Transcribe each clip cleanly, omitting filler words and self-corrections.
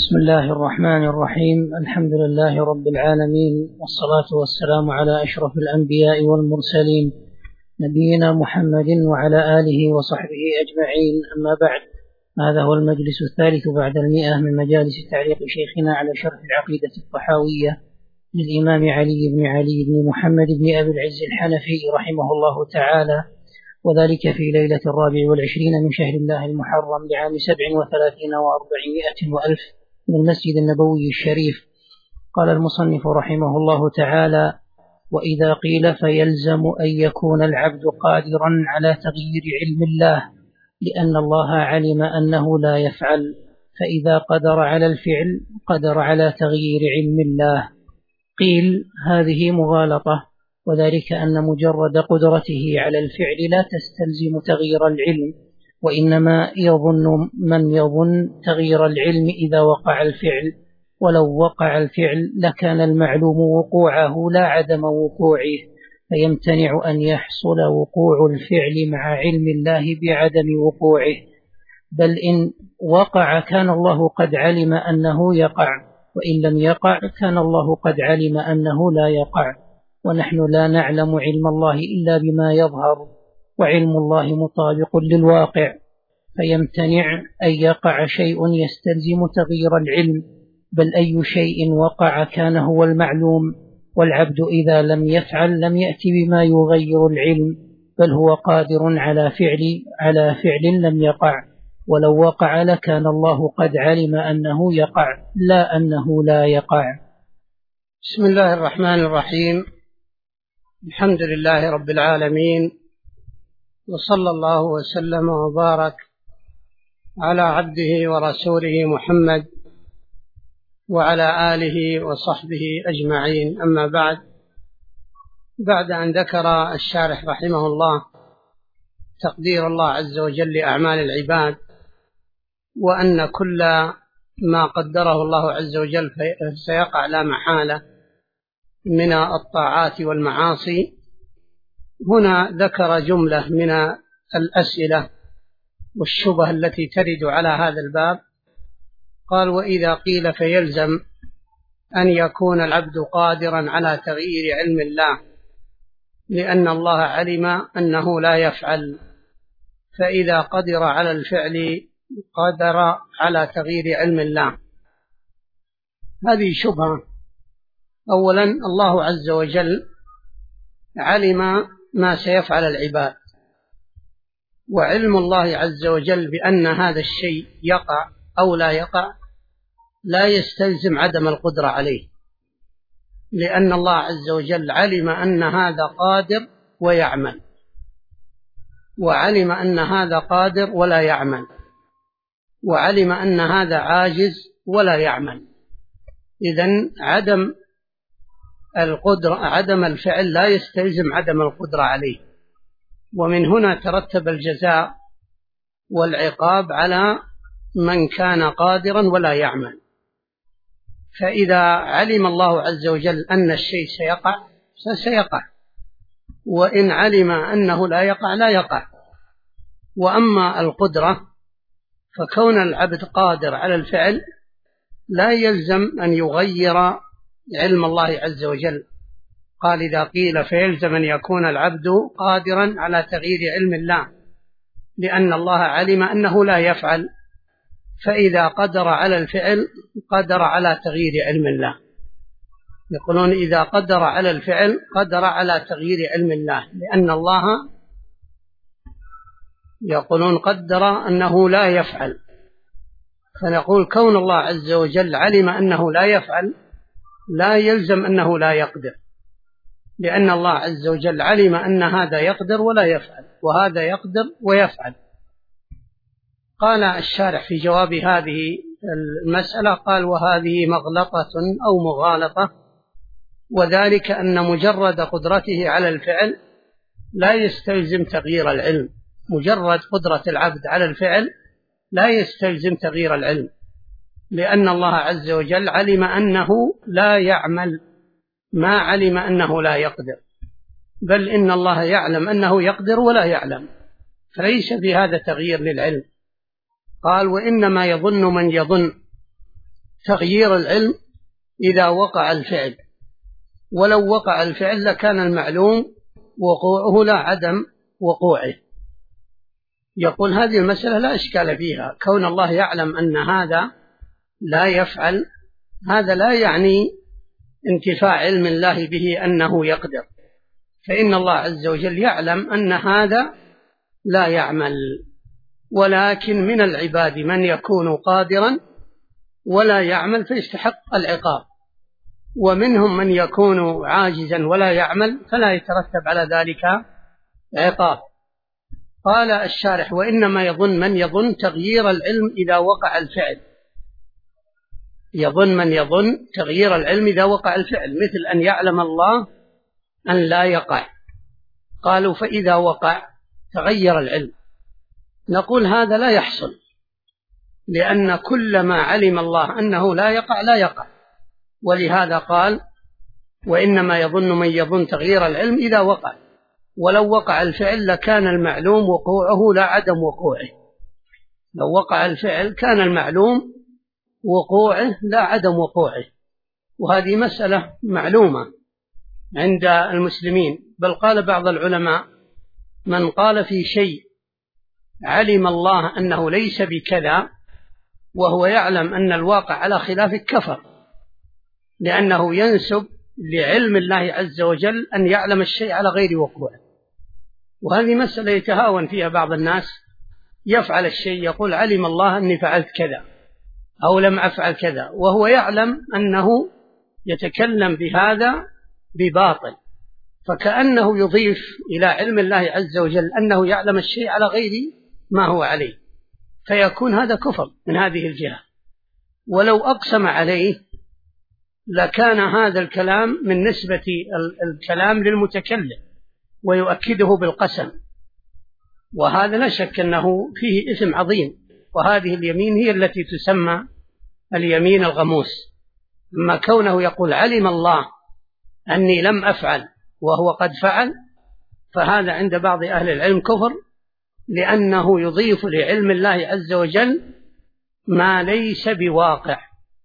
بسم الله الرحمن الرحيم. الحمد لله رب العالمين، والصلاة والسلام على أشرف الأنبياء والمرسلين نبينا محمد وعلى آله وصحبه أجمعين. أما بعد، هذا هو المجلس الثالث بعد 100 من مجالس تعليق شيخنا على شرح العقيدة الطحاوية للإمام علي بن محمد بن أبي العز الحنفي رحمه الله تعالى، وذلك في ليلة 24 من شهر الله المحرم لعام 37 و400 وألف من المسجد النبوي الشريف. قال المصنف رحمه الله تعالى: وإذا قيل فيلزم أن يكون العبد قادرا على تغيير علم الله، لأن الله علم أنه لا يفعل، فإذا قدر على الفعل قدر على تغيير علم الله. قيل: هذه مغالطة، وذلك أن مجرد قدرته على الفعل لا تستلزم تغيير العلم، وإنما يظن من يظن تغيير العلم إذا وقع الفعل، ولو وقع الفعل لكان المعلوم وقوعه لا عدم وقوعه، فيمتنع أن يحصل وقوع الفعل مع علم الله بعدم وقوعه، بل إن وقع كان الله قد علم أنه يقع، وإن لم يقع كان الله قد علم أنه لا يقع، ونحن لا نعلم علم الله إلا بما يظهر، وعلم الله مطابق للواقع، فيمتنع أن يقع شيء يستلزم تغيير العلم، بل أي شيء وقع كان هو المعلوم، والعبد إذا لم يفعل لم يأتي بما يغير العلم، بل هو قادر على فعل لم يقع، ولو وقع لكان الله قد علم أنه يقع لا أنه لا يقع. بسم الله الرحمن الرحيم. الحمد لله رب العالمين، وصلى الله وسلم وبارك على عبده ورسوله محمد وعلى آله وصحبه أجمعين. أما بعد أن ذكر الشارح رحمه الله تقدير الله عز وجل لأعمال العباد، وأن كل ما قدره الله عز وجل سيقع لا محالة من الطاعات والمعاصي، هنا ذكر جملة من الأسئلة والشبه التي ترد على هذا الباب. قال: وإذا قيل فيلزم أن يكون العبد قادرا على تغيير علم الله، لأن الله علم أنه لا يفعل، فإذا قدر على الفعل قدر على تغيير علم الله. هذه شبهة. أولا، الله عز وجل علم ما سيفعل العباد، وعلم الله عز وجل بأن هذا الشيء يقع أو لا يقع لا يستلزم عدم القدرة عليه، لأن الله عز وجل علم أن هذا قادر ويعمل، وعلم أن هذا قادر ولا يعمل، وعلم أن هذا عاجز ولا يعمل. إذن عدم الفعل لا يستلزم عدم القدرة عليه، ومن هنا ترتب الجزاء والعقاب على من كان قادرا ولا يعمل. فإذا علم الله عز وجل أن الشيء سيقع فسيقع، وإن علم أنه لا يقع لا يقع. وأما القدرة فكون العبد قادر على الفعل لا يلزم أن يغير علم الله عز وجل. قال: إذا قيل فيلزم أن يكون العبد قادرا على تغيير علم الله، لأن الله علم أنه لا يفعل، فإذا قدر على الفعل قدر على تغيير علم الله. يقولون إذا قدر على الفعل قدر على تغيير علم الله، لأن الله يقولون قدر أنه لا يفعل، فنقول كون الله عز وجل علم أنه لا يفعل لا يلزم أنه لا يقدر، لأن الله عز وجل علم أن هذا يقدر ولا يفعل، وهذا يقدر ويفعل. قال الشارح في جواب هذه المسألة، قال: وهذه مغلطة أو مغالطة، وذلك أن مجرد قدرته على الفعل لا يستلزم تغيير العلم. مجرد قدرة العبد على الفعل لا يستلزم تغيير العلم، لأن الله عز وجل علم أنه لا يعمل، ما علم أنه لا يقدر، بل إن الله يعلم أنه يقدر ولا يعلم، فليس في هذا تغيير للعلم. قال: وإنما يظن من يظن تغيير العلم إذا وقع الفعل، ولو وقع الفعل لكان المعلوم وقوعه لا عدم وقوعه. يقول هذه المسألة لا إشكال فيها، كون الله يعلم أن هذا لا يفعل، هذا لا يعني انتفاع علم الله به أنه يقدر، فإن الله عز وجل يعلم أن هذا لا يعمل، ولكن من العباد من يكون قادرا ولا يعمل فيستحق العقاب، ومنهم من يكون عاجزا ولا يعمل فلا يترتب على ذلك عقاب. قال الشارح: وإنما يظن من يظن تغيير العلم إذا وقع الفعل. يظن من يظن تغيير العلم إذا وقع الفعل، مثل أن يعلم الله أن لا يقع، قالوا فإذا وقع تغير العلم. نقول هذا لا يحصل، لأن كل ما علم الله أنه لا يقع لا يقع، ولهذا قال: وإنما يظن من يظن تغيير العلم إذا وقع، ولو وقع الفعل لكان المعلوم وقوعه لا عدم وقوعه. لو وقع الفعل كان المعلوم وقوعه لا عدم وقوعه، وهذه مسألة معلومة عند المسلمين. بل قال بعض العلماء: من قال في شيء علم الله أنه ليس بكذا وهو يعلم أن الواقع على خلافه كفر، لأنه ينسب لعلم الله عز وجل أن يعلم الشيء على غير وقوعه. وهذه مسألة يتهاون فيها بعض الناس، يفعل الشيء يقول علم الله أني فعلت كذا أو لم أفعل كذا، وهو يعلم أنه يتكلم بهذا بباطل، فكأنه يضيف إلى علم الله عز وجل أنه يعلم الشيء على غير ما هو عليه، فيكون هذا كفر من هذه الجهة. ولو أقسم عليه لكان هذا الكلام من نسبة الكلام للمتكلم ويؤكده بالقسم، وهذا لا شك أنه فيه إثم عظيم. وهذه اليمين هي التي تسمى اليمين الغموس. أما كونه يقول علم الله أني لم أفعل وهو قد فعل، فهذا عند بعض أهل العلم كفر، لأنه يضيف لعلم الله عز وجل ما ليس بواقع،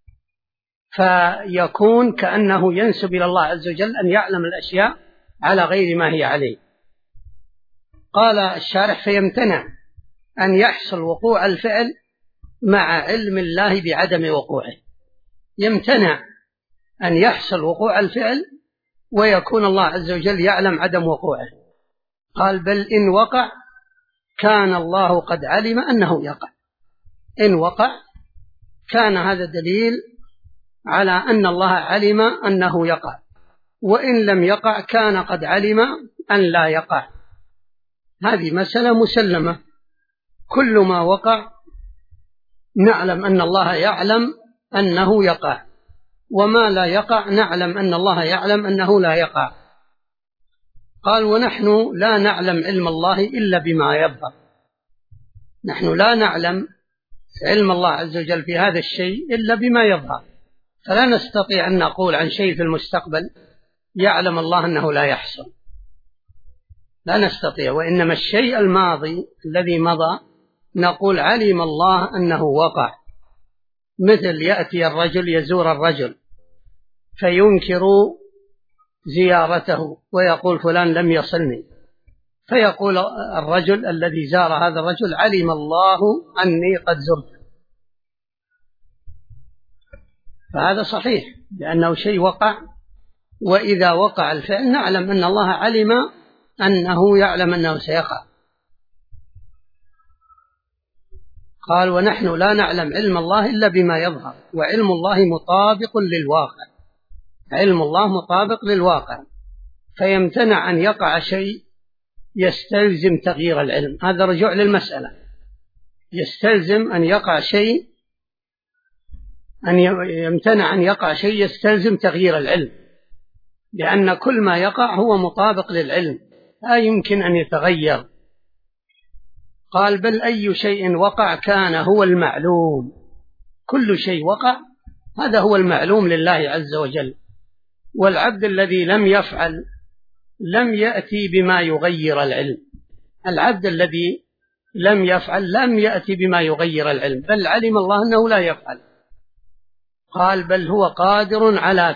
فيكون كأنه ينسب إلى الله عز وجل أن يعلم الأشياء على غير ما هي عليه. قال الشارح: فيمتنع أن يحصل وقوع الفعل مع علم الله بعدم وقوعه. يمتنع أن يحصل وقوع الفعل ويكون الله عز وجل يعلم عدم وقوعه. قال: بل إن وقع كان الله قد علم أنه يقع. إن وقع كان هذا دليل على أن الله علم أنه يقع، وإن لم يقع كان قد علم أن لا يقع. هذه مسألة مسلمة، كل ما وقع نعلم أن الله يعلم أنه يقع، وما لا يقع نعلم أن الله يعلم أنه لا يقع. قال: ونحن لا نعلم علم الله إلا بما يظهر. نحن لا نعلم علم الله عز وجل في هذا الشيء إلا بما يظهر، فلا نستطيع أن نقول عن شيء في المستقبل يعلم الله أنه لا يحصل، لا نستطيع. وإنما الشيء الماضي الذي مضى نقول علم الله أنه وقع، مثل يأتي الرجل يزور الرجل فينكر زيارته ويقول فلان لم يصلني، فيقول الرجل الذي زار هذا الرجل علم الله أني قد زرت، فهذا صحيح لأنه شيء وقع. وإذا وقع الفعل نعلم أن الله علم أنه يعلم أنه سيقع. قال: ونحن لا نعلم علم الله إلا بما يظهر، وعلم الله مطابق للواقع. علم الله مطابق للواقع، فيمتنع أن يقع شيء يستلزم تغيير العلم. هذا رجوع للمسألة، يستلزم أن يقع شيء، أن يمتنع أن يقع شيء يستلزم تغيير العلم، لأن كل ما يقع هو مطابق للعلم لا يمكن أن يتغير. قال: بل أي شيء وقع كان هو المعلوم. كل شيء وقع هذا هو المعلوم لله عز وجل، والعبد الذي لم يفعل لم يأتي بما يغير العلم. العبد الذي لم يفعل لم يأتي بما يغير العلم، بل علم الله أنه لا يفعل. قال بل هو قادر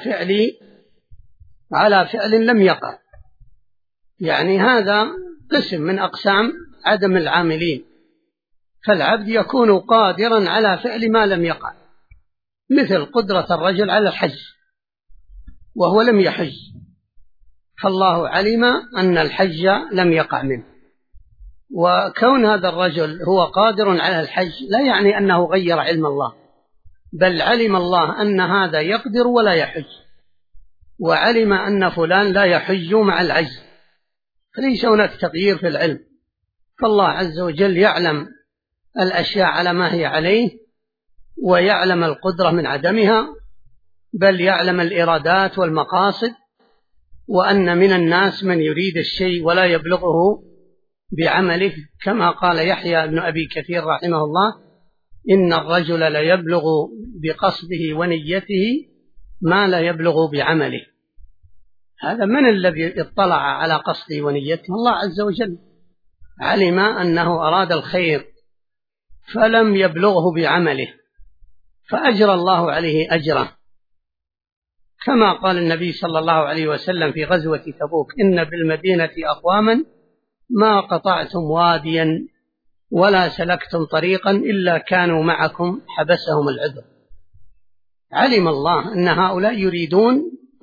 على فعل لم يقع. يعني هذا قسم من أقسام عدم العاملين، فالعبد يكون قادرا على فعل ما لم يقع، مثل قدرة الرجل على الحج وهو لم يحج، فالله علم أن الحج لم يقع منه. وكون هذا الرجل هو قادر على الحج لا يعني أنه غير علم الله، بل علم الله أن هذا يقدر ولا يحج، وعلم أن فلان لا يحج مع العجز، فليس هناك تغيير في العلم. فالله عز وجل يعلم الأشياء على ما هي عليه، ويعلم القدرة من عدمها، بل يعلم الإرادات والمقاصد، وأن من الناس من يريد الشيء ولا يبلغه بعمله، كما قال يحيى بن أبي كثير رحمه الله: إن الرجل ليبلغ بقصده ونيته ما لا يبلغ بعمله. هذا من الذي اطلع على قصده ونيته؟ الله عز وجل، علم أنه أراد الخير فلم يبلغه بعمله، فأجرى الله عليه أجره، كما قال النبي صلى الله عليه وسلم في غزوة تبوك: إن بالمدينة أقواما ما قطعتم واديا ولا سلكتم طريقا إلا كانوا معكم حبسهم العذر. علم الله أن هؤلاء يريدون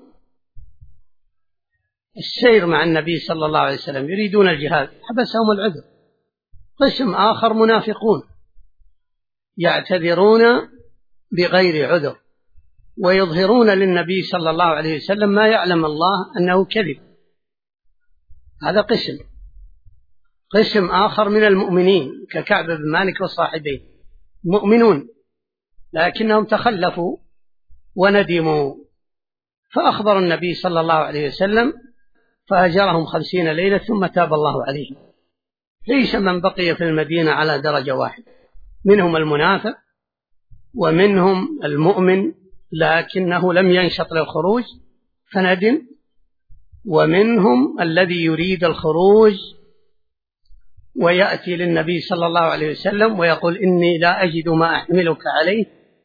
السير مع النبي صلى الله عليه وسلم، يريدون الجهاد، حبسهم العذر. قسم آخر منافقون يعتذرون بغير عذر، ويظهرون للنبي صلى الله عليه وسلم ما يعلم الله أنه كذب. هذا قسم آخر من المؤمنين ككعب بن مالك وصاحبيه، مؤمنون لكنهم تخلفوا وندموا، فأخبر النبي صلى الله عليه وسلم فهجرهم 50 ليلة ثم تاب الله عليهم. ليس من بقي في المدينة على درجة واحدة، منهم المنافق ومنهم المؤمن لكنه لم ينشط للخروج فندم، ومنهم الذي يريد الخروج ويأتي للنبي صلى الله عليه وسلم ويقول: إني لا أجد ما أحملك عليه،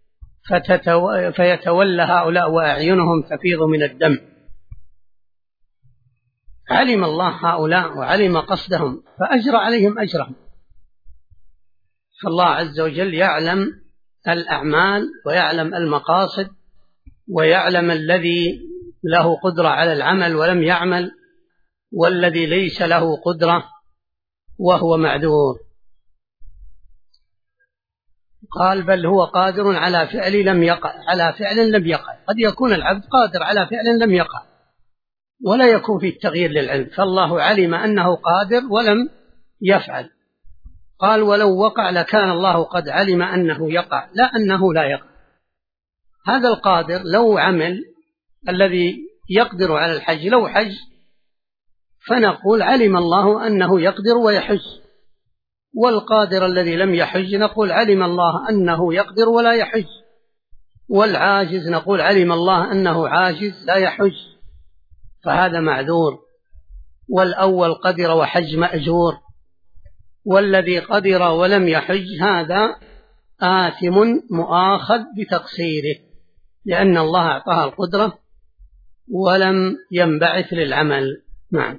فيتولى هؤلاء وأعينهم تفيض من الدم. علم الله هؤلاء وعلم قصدهم فأجرى عليهم أجرهم. فالله عز وجل يعلم الأعمال ويعلم المقاصد، ويعلم الذي له قدرة على العمل ولم يعمل، والذي ليس له قدرة وهو معذور. قال: بل هو قادر على فعل لم يقع. قد يكون العبد قادر على فعل لم يقع ولا يكون فيه التغيير للعلم، فالله علم أنه قادر ولم يفعل. قال: ولو وقع لكان الله قد علم أنه يقع، لا أنه لا يقع. هذا القادر لو عمل، الذي يقدر على الحج لو حج، فنقول علم الله أنه يقدر ويحج. والقادر الذي لم يحج نقول علم الله أنه يقدر ولا يحج. والعاجز نقول علم الله أنه عاجز لا يحج، فهذا معذور. والأول قدر وحج مأجور، والذي قدر ولم يحج هذا آثم مؤاخذ بتقصيره، لأن الله أعطاه القدرة ولم ينبعث للعمل. نعم.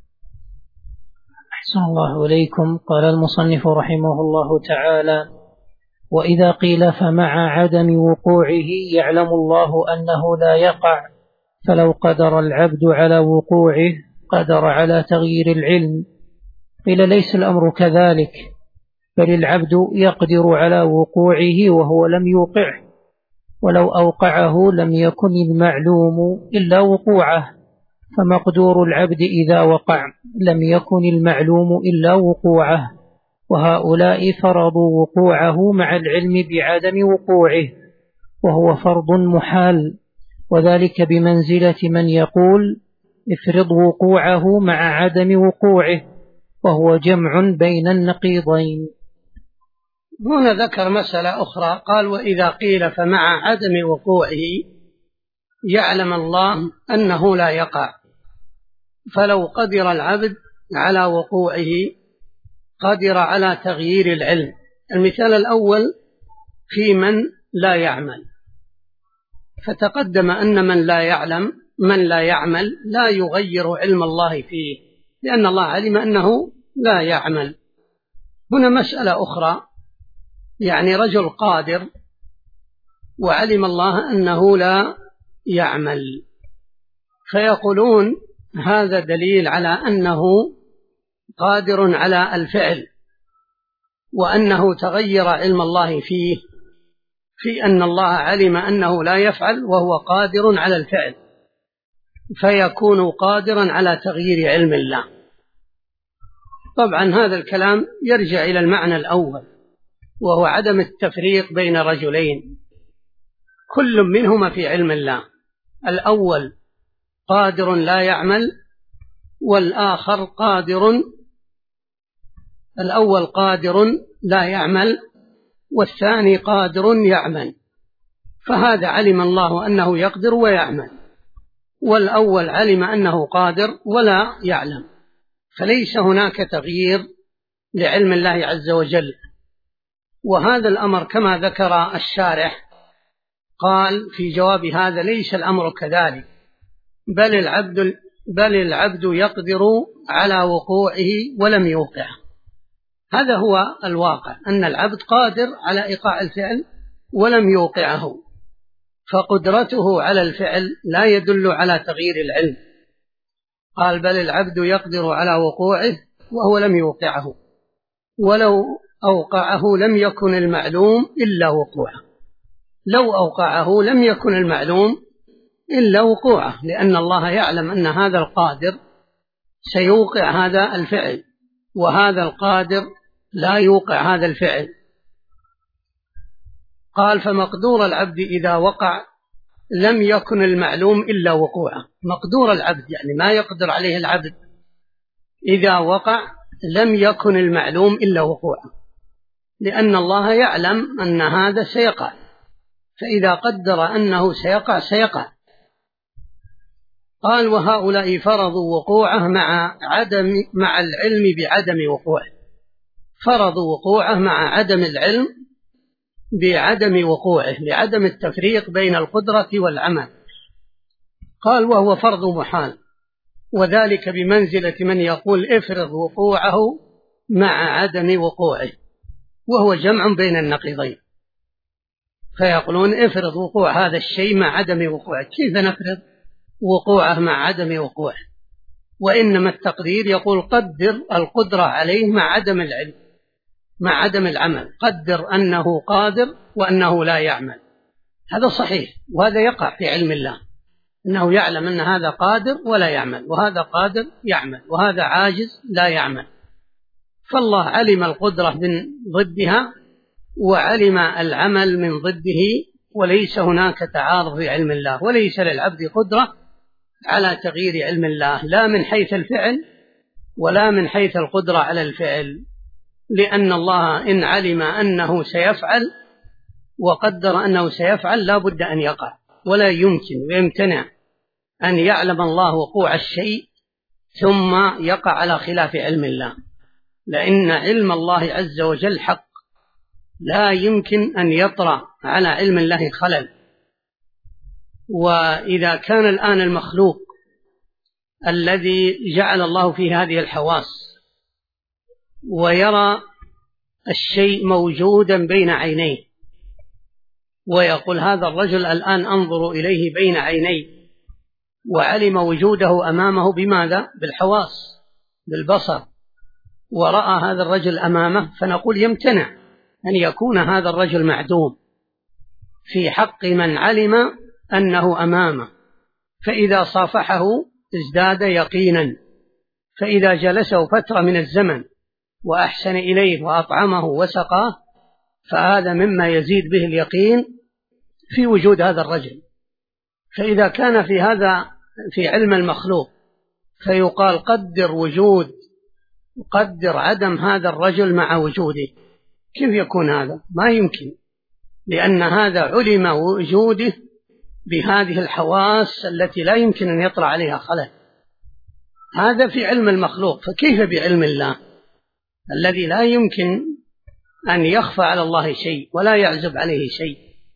أحسن الله إليكم. قال المصنف رحمه الله تعالى: وإذا قيل فمع عدم وقوعه يعلم الله أنه لا يقع، فلو قدر العبد على وقوعه قدر على تغيير العلم. قيل: ليس الأمر كذلك، بل العبد يقدر على وقوعه وهو لم يوقعه، ولو أوقعه لم يكن المعلوم إلا وقوعه، فمقدور العبد إذا وقع لم يكن المعلوم إلا وقوعه، وهؤلاء فرضوا وقوعه مع العلم بعدم وقوعه، وهو فرض محال، وذلك بمنزلة من يقول: افرض وقوعه مع عدم وقوعه، وهو جمع بين النقيضين. هنا ذكر مسألة أخرى، قال: وإذا قيل فمع عدم وقوعه يعلم الله أنه لا يقع، فلو قدر العبد على وقوعه قدر على تغيير العلم. المثال الأول في من لا يعمل، فتقدم أن من لا يعمل لا يغير علم الله فيه، لأن الله علم أنه لا يعمل. هنا مسألة أخرى، يعني رجل قادر وعلم الله أنه لا يعمل، فيقولون هذا دليل على أنه قادر على الفعل، وأنه تغير علم الله فيه، في أن الله علم أنه لا يفعل وهو قادر على الفعل، فيكون قادرا على تغيير علم الله. طبعا هذا الكلام يرجع إلى المعنى الأول، وهو عدم التفريق بين رجلين كل منهما في علم الله. الأول قادر لا يعمل، والآخر الأول قادر لا يعمل والثاني قادر يعمل، فهذا علم الله أنه يقدر ويعمل، والأول علم أنه قادر ولا يعلم، فليس هناك تغيير لعلم الله عز وجل. وهذا الأمر كما ذكر الشارح قال في جواب هذا: ليس الأمر كذلك، بل العبد يقدر على وقوعه ولم يوقعه. هذا هو الواقع، أن العبد قادر على إيقاع الفعل ولم يوقعه، فقدرته على الفعل لا يدل على تغيير العلم. قال: بل العبد يقدر على وقوعه وهو لم يوقعه، ولو أوقعه لم يكن المعلوم إلا وقوعه. لو أوقعه لم يكن المعلوم إلا وقوعه، لأن الله يعلم أن هذا القادر سيوقع هذا الفعل، وهذا القادر لا يوقع هذا الفعل. قال: فمقدور العبد إذا وقع لم يكن المعلوم إلا وقوعه. مقدور العبد يعني ما يقدر عليه العبد إذا وقع لم يكن المعلوم إلا وقوعه، لأن الله يعلم أن هذا سيقع، فإذا قدر أنه سيقع. قال: وهؤلاء فرضوا وقوعه مع العلم بعدم وقوعه. فرضوا وقوعه مع عدم العلم بعدم وقوعه، لعدم التفريق بين القدرة والعمل. قال: وهو فرض محال، وذلك بمنزلة من يقول افرض وقوعه مع عدم وقوعه، وهو جمع بين النقيضين. فيقولون افرض وقوع هذا الشيء مع عدم وقوعه، كيف نفرض وقوعه مع عدم وقوعه؟ وإنما التقدير يقول قدر القدرة عليه مع عدم العلم، مع عدم العمل. قدر أنه قادر وأنه لا يعمل، هذا صحيح، وهذا يقع في علم الله، أنه يعلم أن هذا قادر ولا يعمل، وهذا قادر يعمل، وهذا عاجز لا يعمل. فالله علم القدرة من ضدها وعلم العمل من ضده، وليس هناك تعارض في علم الله، وليس للعبد قدرة على تغيير علم الله، لا من حيث الفعل ولا من حيث القدرة على الفعل، لأن الله إن علم أنه سيفعل وقدر أنه سيفعل لا بد أن يقع، ولا يمكن ويمتنع أن يعلم الله وقوع الشيء ثم يقع على خلاف علم الله، لأن علم الله عز وجل حق، لا يمكن أن يطرأ على علم الله خلل. وإذا كان الآن المخلوق الذي جعل الله فيه هذه الحواس ويرى الشيء موجودا بين عينيه، ويقول هذا الرجل الآن أنظر إليه بين عيني، وعلم وجوده أمامه بماذا؟ بالحواس، بالبصر، ورأى هذا الرجل أمامه، فنقول يمتنع أن يكون هذا الرجل معدوم في حق من علم أنه أمامه، فإذا صافحه ازداد يقينا، فإذا جلسه فترة من الزمن وأحسن إليه وأطعمه وسقاه، فهذا مما يزيد به اليقين في وجود هذا الرجل. فإذا كان في هذا في علم المخلوق فيقال قدر عدم هذا الرجل مع وجوده، كيف يكون هذا؟ ما يمكن، لأن هذا علم وجوده بهذه الحواس التي لا يمكن أن يطرأ عليها خلل. هذا في علم المخلوق، فكيف بعلم الله الذي لا يمكن أن يخفى على الله شيء ولا يعزب عليه شيء،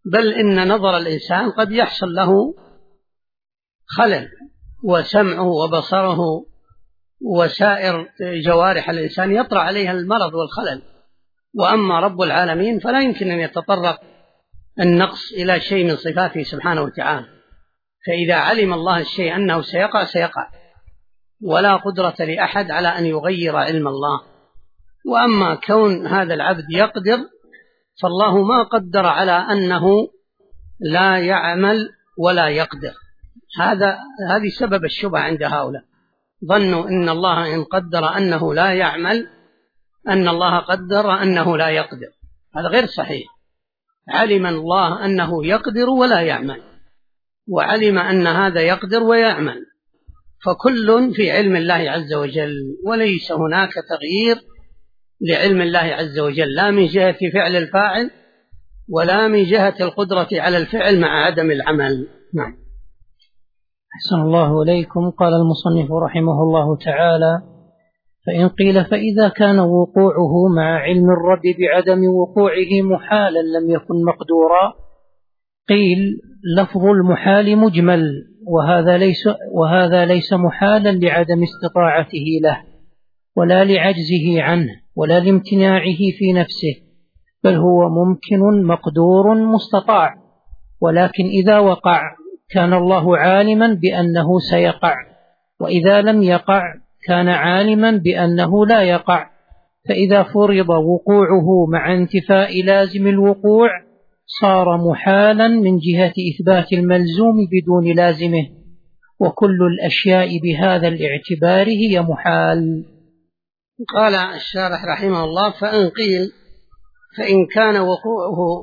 بل إن نظر الإنسان قد يحصل له خلل، وسمعه وبصره وسائر جوارح الإنسان يطرأ عليها المرض والخلل. وأما رب العالمين فلا يمكن أن يتطرق النقص إلى شيء من صفاته سبحانه وتعالى، فإذا علم الله الشيء أنه سيقع سيقع، ولا قدرة لأحد على أن يغير علم الله. وأما كون هذا العبد يقدر، فالله ما قدر على أنه لا يعمل ولا يقدر. هذه سبب الشبهة عند هؤلاء، ظنوا أن الله إن قدر أنه لا يعمل أن الله قدر أنه لا يقدر. هذا غير صحيح. علم الله أنه يقدر ولا يعمل، وعلم أن هذا يقدر ويعمل، فكل في علم الله عز وجل، وليس هناك تغيير لعلم الله عز وجل، لا من جهة فعل الفاعل ولا من جهة القدرة على الفعل مع عدم العمل. نعم. أحسن الله إليكم. قال المصنف رحمه الله تعالى: فإن قيل فإذا كان وقوعه مع علم الرب بعدم وقوعه محالا لم يكن مقدورا، قيل لفظ المحال مجمل، وهذا ليس محالا لعدم استطاعته له ولا لعجزه عنه ولا لامتناعه في نفسه، بل هو ممكن مقدور مستطاع، ولكن إذا وقع كان الله عالما بأنه سيقع، وإذا لم يقع كان عالما بأنه لا يقع. فإذا فرض وقوعه مع انتفاء لازم الوقوع صار محالا من جهة إثبات الملزوم بدون لازمه، وكل الأشياء بهذا الاعتبار هي محال. قال الشارح رحمه الله: فإن قيل فإن كان وقوعه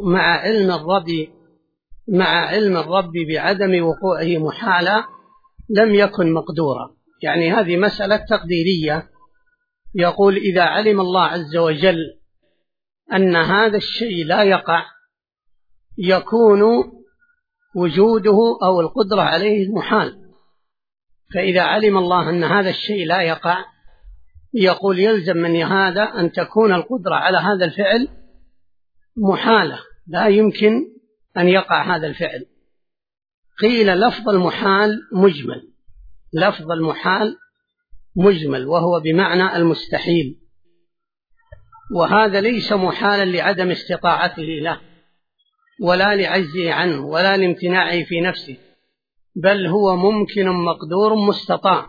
مع علم الرب بعدم وقوعه محالا لم يكن مقدورا. يعني هذه مسألة تقديرية، يقول إذا علم الله عز وجل أن هذا الشيء لا يقع يكون وجوده أو القدرة عليه محال. فإذا علم الله أن هذا الشيء لا يقع يقول يلزم من هذا أن تكون القدرة على هذا الفعل محالة، لا يمكن أن يقع هذا الفعل. قيل لفظ المحال مجمل، لفظ المحال مجمل وهو بمعنى المستحيل، وهذا ليس محالا لعدم استطاعته له ولا لعجزه عنه ولا لامتناعه في نفسه، بل هو ممكن مقدور مستطاع.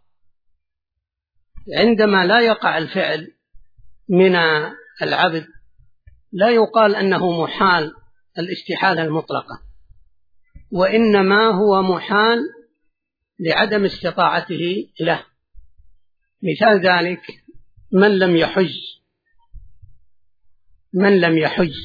عندما لا يقع الفعل من العبد لا يقال أنه محال الاستحالة المطلقة، وإنما هو محال لعدم استطاعته له. مثال ذلك من لم يحج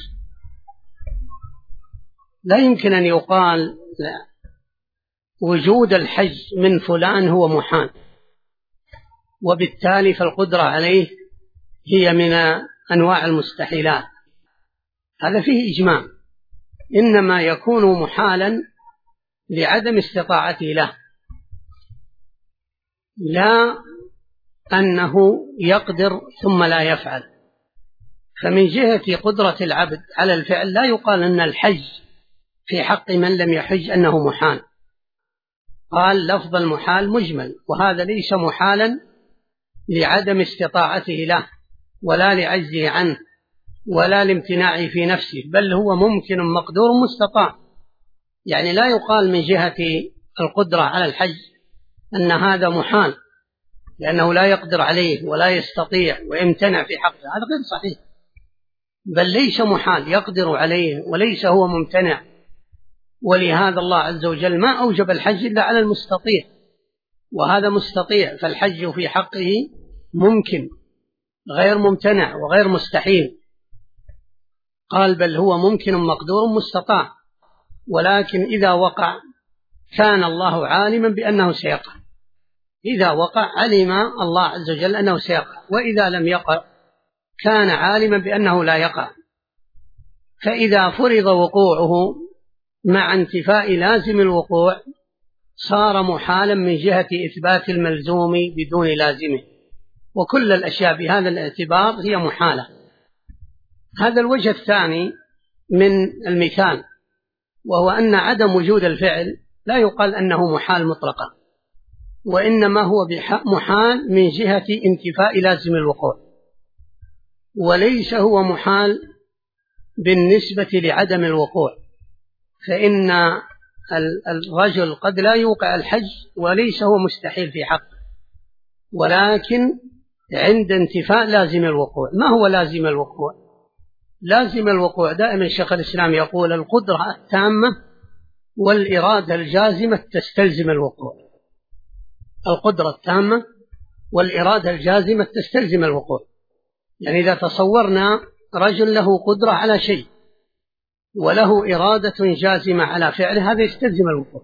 لا يمكن أن يقال لا وجود الحج من فلان هو محال، وبالتالي فالقدرة عليه هي من أنواع المستحيلات. هذا فيه إجماع، إنما يكون محالا لعدم استطاعته له، لا أنه يقدر ثم لا يفعل. فمن جهة قدرة العبد على الفعل لا يقال أن الحج في حق من لم يحج أنه محال. قال لفظ المحال مجمل، وهذا ليس محالا لعدم استطاعته له ولا لعجزه عنه ولا لامتناعه في نفسه، بل هو ممكن مقدور مستطاع. يعني لا يقال من جهة القدرة على الحج أن هذا محال لأنه لا يقدر عليه ولا يستطيع ويمتنع في حقه، هذا غير صحيح. بل ليس محال، يقدر عليه وليس هو ممتنع. ولهذا الله عز وجل ما أوجب الحج إلا على المستطيع، وهذا مستطيع، فالحج في حقه ممكن غير ممتنع وغير مستحيل. قال بل هو ممكن مقدور مستطاع، ولكن إذا وقع كان الله عالما بأنه سيقع. إذا وقع علم الله عز وجل أنه سيقع، وإذا لم يقع كان عالما بأنه لا يقع. فإذا فرض وقوعه مع انتفاء لازم الوقوع صار محالا من جهة إثبات الملزوم بدون لازمه، وكل الأشياء بهذا الاعتبار هي محالة. هذا الوجه الثاني من المثال وهو أن عدم وجود الفعل لا يقال أنه محال مطلقا، وإنما هو محال من جهة انتفاء لازم الوقوع، وليس هو محال بالنسبة لعدم الوقوع، فإن الرجل قد لا يوقع الحج وليس هو مستحيل في حقه، ولكن عند انتفاء لازم الوقوع. ما هو لازم الوقوع؟ لازم الوقوع دائما الشيخ الإسلام يقول القدرة التامة والإرادة الجازمة تستلزم الوقوع. القدرة التامة والإرادة الجازمة تستلزم الوقوع. يعني إذا تصورنا رجل له قدرة على شيء وله إرادة جازمة على فعله، هذا يستلزم الوقوع.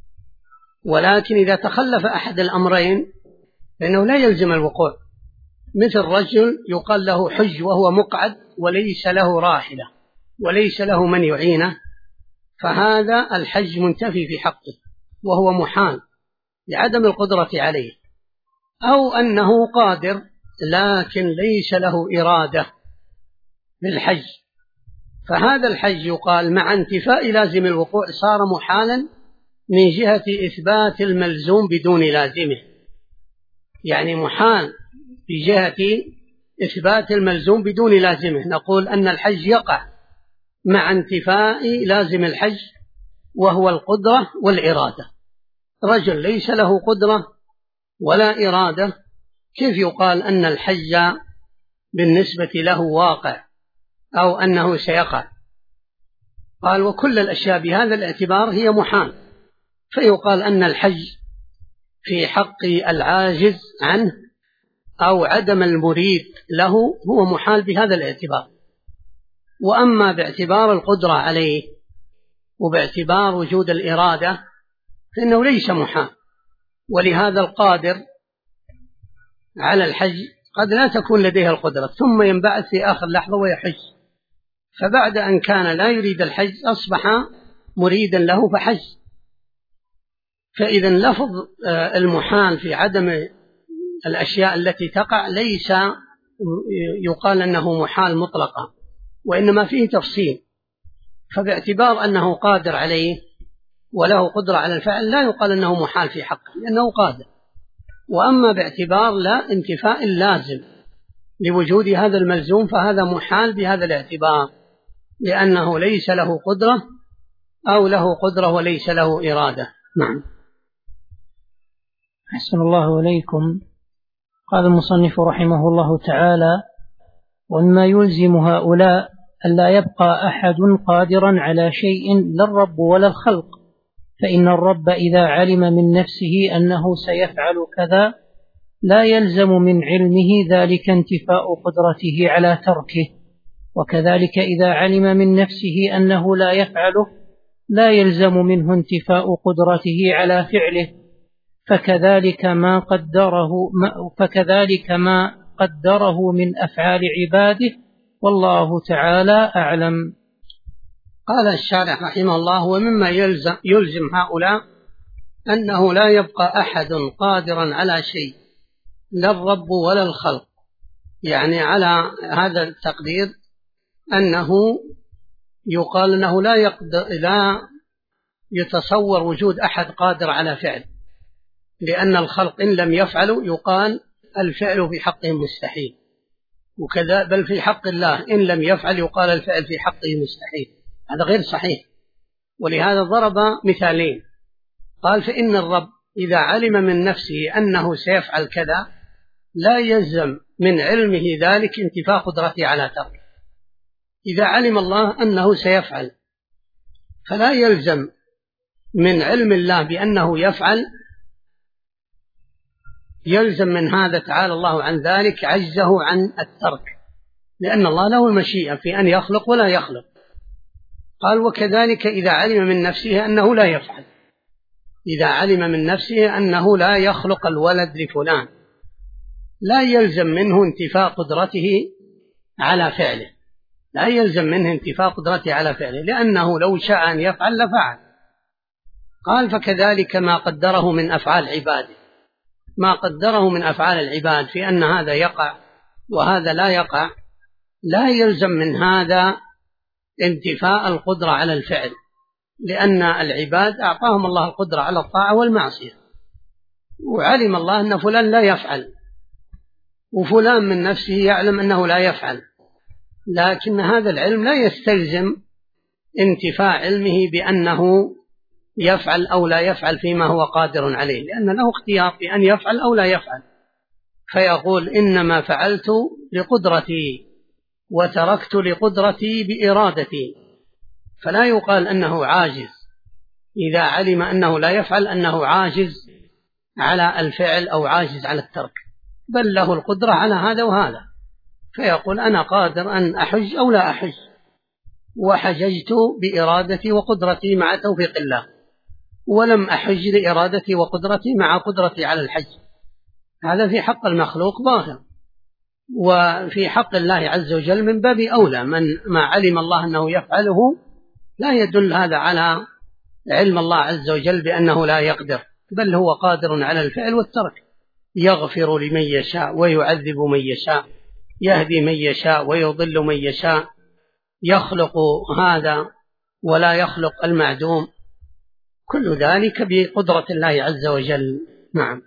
ولكن إذا تخلف أحد الأمرين فإنه لا يلزم الوقوع، مثل رجل يقال له حج وهو مقعد وليس له راحلة وليس له من يعينه، فهذا الحج منتفي في حقه وهو محال لعدم القدرة عليه. أو أنه قادر لكن ليس له إرادة للحج، فهذا الحج يقال مع انتفاء لازم الوقوع صار محالا من جهة إثبات الملزوم بدون لازمه. يعني محال بجهة إثبات الملزوم بدون لازمه، نقول أن الحج يقع مع انتفاء لازم الحج وهو القدرة والإرادة. رجل ليس له قدرة ولا إرادة، كيف يقال أن الحج بالنسبة له واقع أو أنه سيقع؟ قال وكل الأشياء بهذا الاعتبار هي محال، فيقال أن الحج في حق العاجز عنه أو عدم المريد له هو محال بهذا الاعتبار. وأما باعتبار القدرة عليه وباعتبار وجود الإرادة فإنه ليس محال. ولهذا القادر على الحج قد لا تكون لديه القدرة ثم ينبعث في آخر لحظة ويحج، فبعد أن كان لا يريد الحج أصبح مريدا له فحج. فإذا لفظ المحال في عدم الأشياء التي تقع ليس يقال أنه محال مطلقا، وإنما فيه تفصيل. فباعتبار أنه قادر عليه وله قدرة على الفعل لا يقال أنه محال في حقه لأنه قادر. وأما باعتبار لا انتفاء اللازم لوجود هذا الملزوم فهذا محال بهذا الاعتبار، لأنه ليس له قدرة أو له قدرة وليس له إرادة. نعم. أحسن الله إليكم. قال المصنف رحمه الله تعالى: ومما يلزم هؤلاء ألا يبقى أحد قادرا على شيء لا الرب ولا الخلق، فإن الرب إذا علم من نفسه أنه سيفعل كذا لا يلزم من علمه ذلك انتفاء قدرته على تركه، وكذلك إذا علم من نفسه أنه لا يفعله لا يلزم منه انتفاء قدرته على فعله، فكذلك ما قدره من أفعال عباده، والله تعالى أعلم. قال الشارح رحمه الله: ومما يلزم هؤلاء أنه لا يبقى أحد قادرا على شيء لا الرب ولا الخلق. يعني على هذا التقدير أنه يقال أنه لا يتصور وجود أحد قادر على فعل، لأن الخلق إن لم يفعلوا يقال الفعل في حقهم مستحيل، وكذا بل في حق الله إن لم يفعل يقال الفعل في حقه مستحيل. هذا غير صحيح. ولهذا ضرب مثالين، قال: فإن الرب إذا علم من نفسه أنه سيفعل كذا لا يلزم من علمه ذلك انتفاء قدرته على تركه. إذا علم الله أنه سيفعل فلا يلزم من علم الله بأنه يفعل، يلزم من هذا تعالى الله عن ذلك عجزه عن الترك، لأن الله له المشيئة في أن يخلق ولا يخلق. قال: وكذلك إذا علم من نفسه أنه لا يفعل، إذا علم من نفسه أنه لا يخلق الولد لفلان لا يلزم منه انتفاء قدرته على فعله، لا يلزم منه انتفاء قدرته على فعله، لأنه لو شاء أن يفعل لفعل. قال: فكذلك ما قدره من أفعال عباده، ما قدره من أفعال العباد في أن هذا يقع وهذا لا يقع لا يلزم من هذا انتفاء القدرة على الفعل، لأن العباد أعطاهم الله القدرة على الطاعة والمعصية، وعلم الله أن فلان لا يفعل، وفلان من نفسه يعلم أنه لا يفعل، لكن هذا العلم لا يستلزم انتفاع علمه بأنه يفعل أو لا يفعل فيما هو قادر عليه، لأن له اختيار في أن يفعل أو لا يفعل، فيقول إنما فعلت لقدرتي وتركت لقدرتي بإرادتي، فلا يقال أنه عاجز إذا علم أنه لا يفعل، أنه عاجز على الفعل أو عاجز على الترك، بل له القدرة على هذا وهذا، فيقول أنا قادر أن أحج أو لا أحج، وحججت بإرادتي وقدرتي مع توفيق الله، ولم أحج لإرادتي وقدرتي مع قدرتي على الحج. هذا في حق المخلوق ظاهر، وفي حق الله عز وجل من باب أولى، من ما علم الله أنه يفعله لا يدل هذا على علم الله عز وجل بأنه لا يقدر، بل هو قادر على الفعل والترك، يغفر لمن يشاء ويعذب من يشاء، يهدي من يشاء ويضل من يشاء، يخلق هذا ولا يخلق المعدوم، كل ذلك بقدرة الله عز وجل. نعم.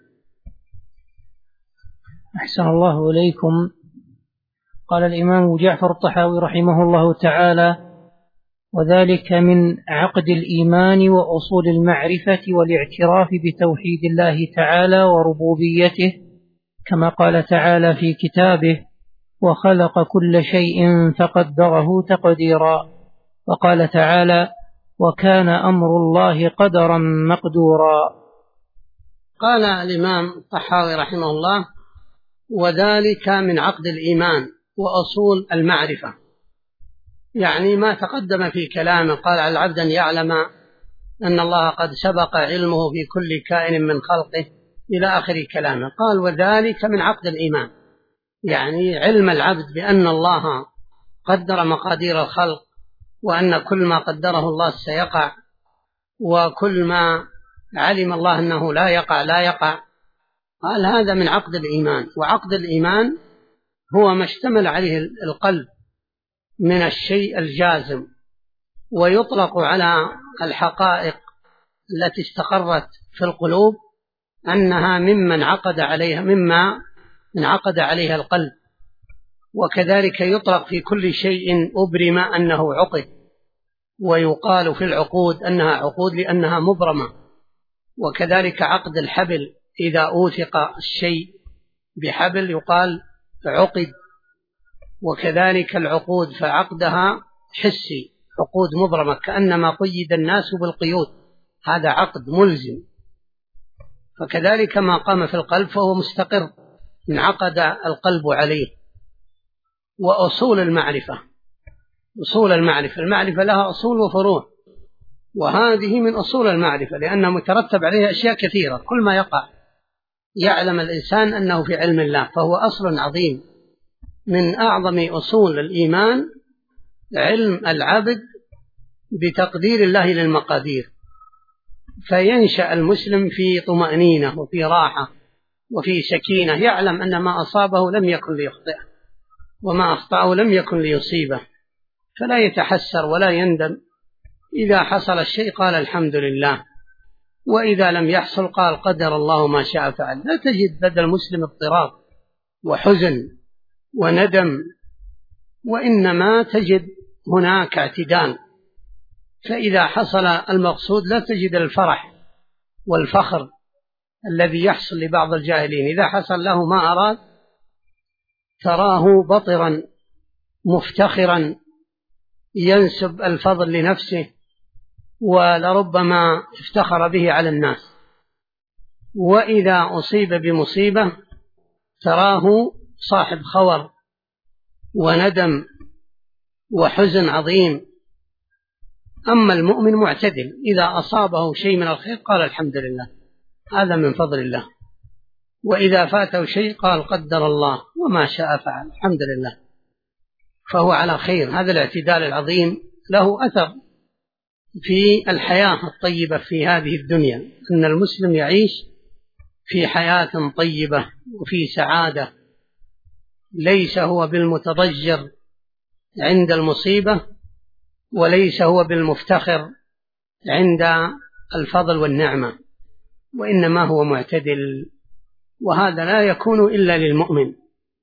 أحسن الله إليكم. قال الإمام جعفر الطحاوي رحمه الله تعالى: وذلك من عقد الإيمان وأصول المعرفة والاعتراف بتوحيد الله تعالى وربوبيته، كما قال تعالى في كتابه: وخلق كل شيء فقدره تقديرا. وقال تعالى: وكان أمر الله قدرا مقدورا. قال الإمام الطحاوي رحمه الله: وذلك من عقد الإيمان وأصول المعرفة، يعني ما تقدم في كلامه، قال على العبد أن يعلم أن الله قد سبق علمه في كل كائن من خلقه إلى آخر كلامه. قال وذلك من عقد الإيمان، يعني علم العبد بأن الله قدر مقادير الخلق، وأن كل ما قدره الله سيقع، وكل ما علم الله أنه لا يقع لا يقع. قال هذا من عقد الإيمان. وعقد الإيمان هو ما اشتمل عليه القلب من الشيء الجازم، ويطلق على الحقائق التي استقرت في القلوب أنها مما انعقد عليها القلب. وكذلك يطلق في كل شيء أبرم أنه عقد، ويقال في العقود أنها عقود لأنها مبرمة. وكذلك عقد الحبل، إذا أوثق الشيء بحبل يقال عقد. وكذلك العقود فعقدها حسي، عقود مبرمة كأنما قيد الناس بالقيود، هذا عقد ملزم. فكذلك ما قام في القلب فهو مستقر، انعقد القلب عليه. وأصول المعرفة، المعرفة لها أصول وفروع، وهذه من أصول المعرفة لأنها مترتب عليها أشياء كثيرة، كل ما يقع يعلم الإنسان أنه في علم الله، فهو أصل عظيم. من أعظم أصول الإيمان علم العبد بتقدير الله للمقادير، فينشأ المسلم في طمأنينة وفي راحة وفي سكينة، يعلم أن ما أصابه لم يكن ليخطئه، وما أخطأه لم يكن ليصيبه، فلا يتحسر ولا يندم. إذا حصل الشيء قال الحمد لله، وإذا لم يحصل قال قدر الله ما شاء فعل. لا تجد لدى المسلم اضطراب وحزن وندم، وإنما تجد هناك اعتدال. فإذا حصل المقصود لا تجد الفرح والفخر الذي يحصل لبعض الجاهلين، إذا حصل له ما أراد تراه بطرا مفتخرا ينسب الفضل لنفسه، ولربما افتخر به على الناس. وإذا أصيب بمصيبة تراه صاحب خور وندم وحزن عظيم. أما المؤمن معتدل، إذا أصابه شيء من الخير قال الحمد لله، هذا من فضل الله، وإذا فاته شيء قال قدر الله وما شاء فعل، الحمد لله، فهو على خير. هذا الاعتدال العظيم له أثر في الحياة الطيبة في هذه الدنيا، أن المسلم يعيش في حياة طيبة وفي سعادة، ليس هو بالمتضجر عند المصيبة، وليس هو بالمفتخر عند الفضل والنعمة، وإنما هو معتدل، وهذا لا يكون إلا للمؤمن.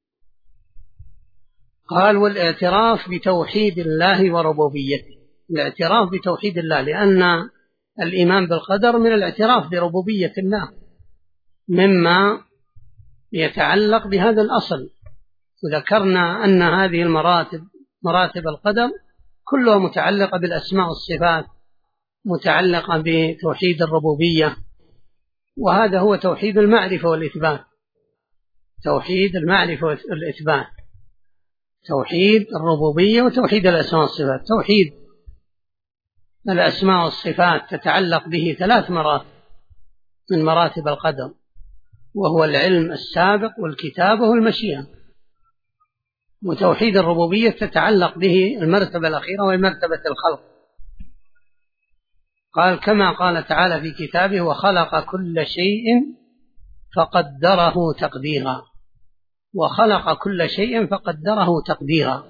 قال: والاعتراف بتوحيد الله وربوبيته. الاعتراف بتوحيد الله، لأن الإيمان بالقدر من الاعتراف بربوبية الله، مما يتعلق بهذا الأصل. وذكرنا أن هذه المراتب، مراتب القدر، كلها متعلقة بالأسماء والصفات، متعلقة بتوحيد الربوبية، وهذا هو توحيد المعرفة والإثبات. توحيد المعرفة والإثبات، توحيد الربوبية وتوحيد الأسماء والصفات. توحيد الأسماء والصفات تتعلق به 3 مراتب من مراتب القدر، وهو العلم السابق والكتابة والمشيئة. وتوحيد الربوبية تتعلق به المرتبة الأخيرة وهي مرتبة الخلق. قال: كما قال تعالى في كتابه: وخلق كل شيء فقدره تقديرا. وخلق كل شيء فقدره تقديرا.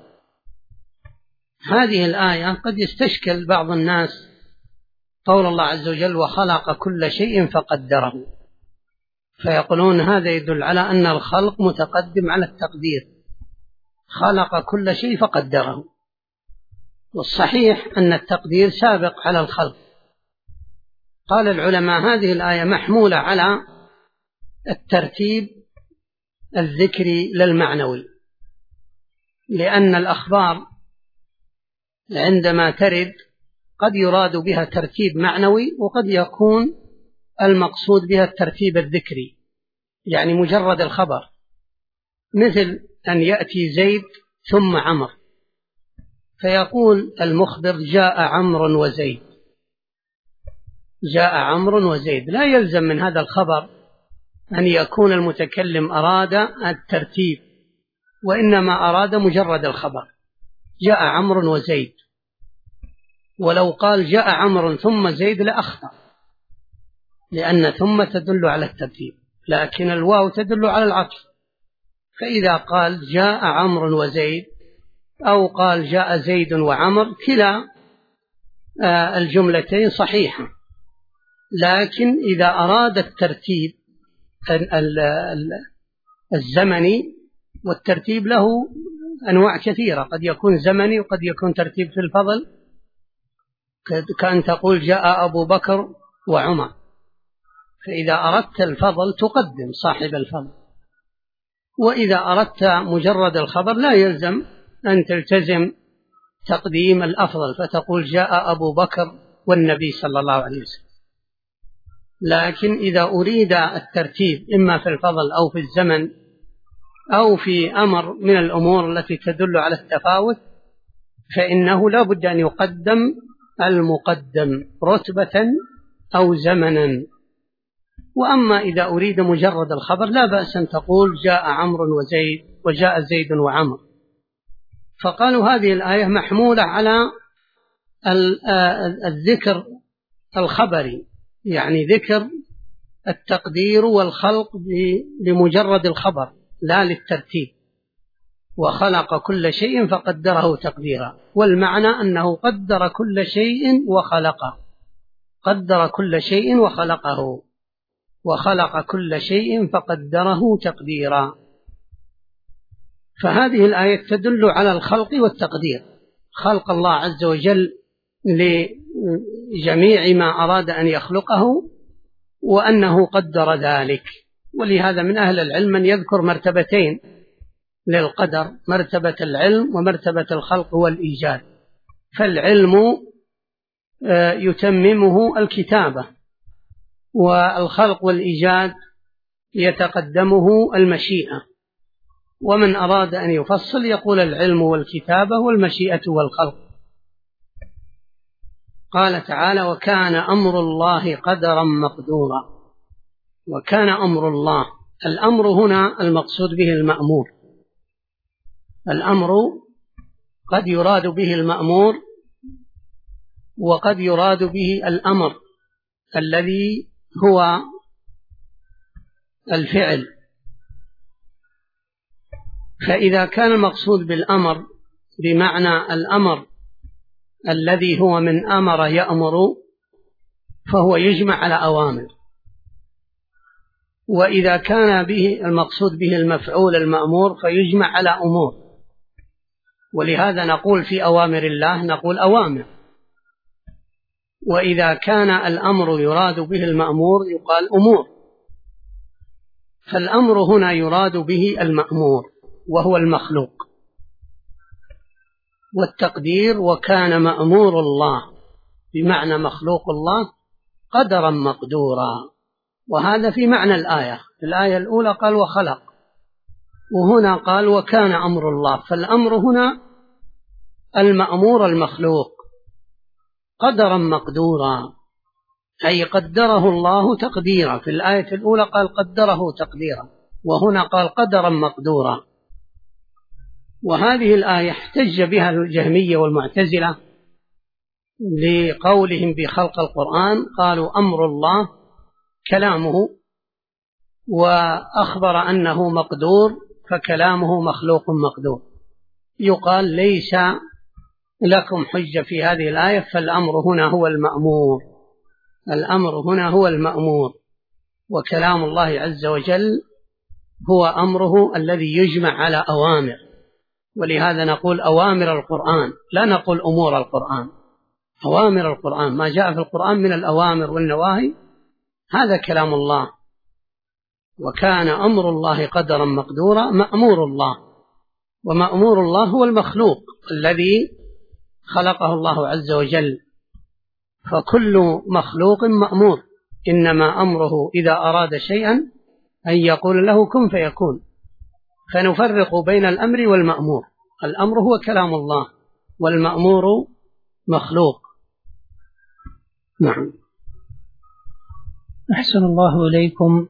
هذه الآية قد يستشكل بعض الناس قول الله عز وجل: وخلق كل شيء فقدره، فيقولون هذا يدل على أن الخلق متقدم على التقدير، خلق كل شيء فقدره. والصحيح أن التقدير سابق على الخلق. قال العلماء: هذه الآية محمولة على الترتيب الذكري للمعنوي، لأن الأخبار عندما ترد قد يراد بها ترتيب معنوي، وقد يكون المقصود بها الترتيب الذكري، يعني مجرد الخبر، مثل أن يأتي زيد ثم عمر، فيقول المخبر: جاء عمرو وزيد، جاء عمرو وزيد. لا يلزم من هذا الخبر أن يكون المتكلم أراد الترتيب، وإنما أراد مجرد الخبر: جاء عمرو وزيد. ولو قال جاء عمرو ثم زيد لأخطأ، لأن ثم تدل على الترتيب، لكن الواو تدل على العطف. فإذا قال جاء عمرو وزيد أو قال جاء زيد وعمر، كلا الجملتين صحيحة. لكن إذا أراد الترتيب الزمني، والترتيب له أنواع كثيرة، قد يكون زمني وقد يكون ترتيب في الفضل، كأن تقول جاء أبو بكر وعمر، فإذا أردت الفضل تقدم صاحب الفضل، وإذا أردت مجرد الخبر لا يلزم أن تلتزم تقديم الأفضل فتقول جاء أبو بكر والنبي صلى الله عليه وسلم. لكن إذا أريد الترتيب إما في الفضل أو في الزمن أو في أمر من الأمور التي تدل على التفاوت، فإنه لا بد أن يقدم المقدم رتبة أو زمنا. وأما إذا أريد مجرد الخبر لا بأس أن تقول جاء عمرو وزيد وجاء زيد وعمر. فقالوا هذه الآية محمولة على الذكر الخبري، يعني ذكر التقدير والخلق لمجرد الخبر لا للترتيب. وخلق كل شيء فقدره تقديرا، والمعنى أنه قدر كل شيء وخلقه، قدر كل شيء وخلقه، وخلق كل شيء فقدره تقديرا. فهذه الآية تدل على الخلق والتقدير، خلق الله عز وجل لجميع ما أراد أن يخلقه، وأنه قدر ذلك. ولهذا من أهل العلم من يذكر مرتبتين للقدر: مرتبة العلم ومرتبة الخلق والإيجاد. فالعلم يتممه الكتابة، والخلق والإيجاد يتقدمه المشيئة. ومن أراد أن يفصل يقول العلم والكتابة والمشيئة والخلق. قال تعالى: وكان أمر الله قدرا مقدورا. وكان أمر الله، الأمر هنا المقصود به المأمور. الأمر قد يراد به المأمور، وقد يراد به الأمر الذي هو الفعل. فإذا كان المقصود بالأمر بمعنى الأمر الذي هو من أمر يأمر، فهو يجمع على أوامر. وإذا كان به المقصود به المفعول المأمور فيجمع على أمور. ولهذا نقول في أوامر الله نقول أوامر. وإذا كان الأمر يراد به المأمور يقال أمور. فالأمر هنا يراد به المأمور وهو المخلوق. والتقدير وكان مأمور الله بمعنى مخلوق الله قدرا مقدورا. وهذا في معنى الآية. الآية الأولى قال وخلق، وهنا قال وكان أمر الله. فالأمر هنا المأمور المخلوق قدرا مقدورا، أي قدره الله تقديرا. في الآية الأولى قال قدره تقديرا، وهنا قال قدرا مقدورا. وهذه الآية احتج بها الجهمية والمعتزلة لقولهم بخلق القرآن. قالوا أمر الله كلامه، وأخبر أنه مقدور، فكلامه مخلوق مقدور. يقال ليس لكم حجة في هذه الآية، فالأمر هنا هو المأمور. الأمر هنا هو المأمور، وكلام الله عز وجل هو أمره الذي يجمع على أوامر. ولهذا نقول أوامر القرآن، لا نقول أمور القرآن. أوامر القرآن، ما جاء في القرآن من الأوامر والنواهي هذا كلام الله. وكان أمر الله قدرا مقدورا، مأمور الله. ومأمور الله هو المخلوق الذي خلقه الله عز وجل. فكل مخلوق مأمور، إنما أمره إذا أراد شيئا أن يقول له كن فيكون. فنفرق بين الأمر والمأمور. الأمر هو كلام الله، والمأمور مخلوق. نعم. أحسن الله إليكم.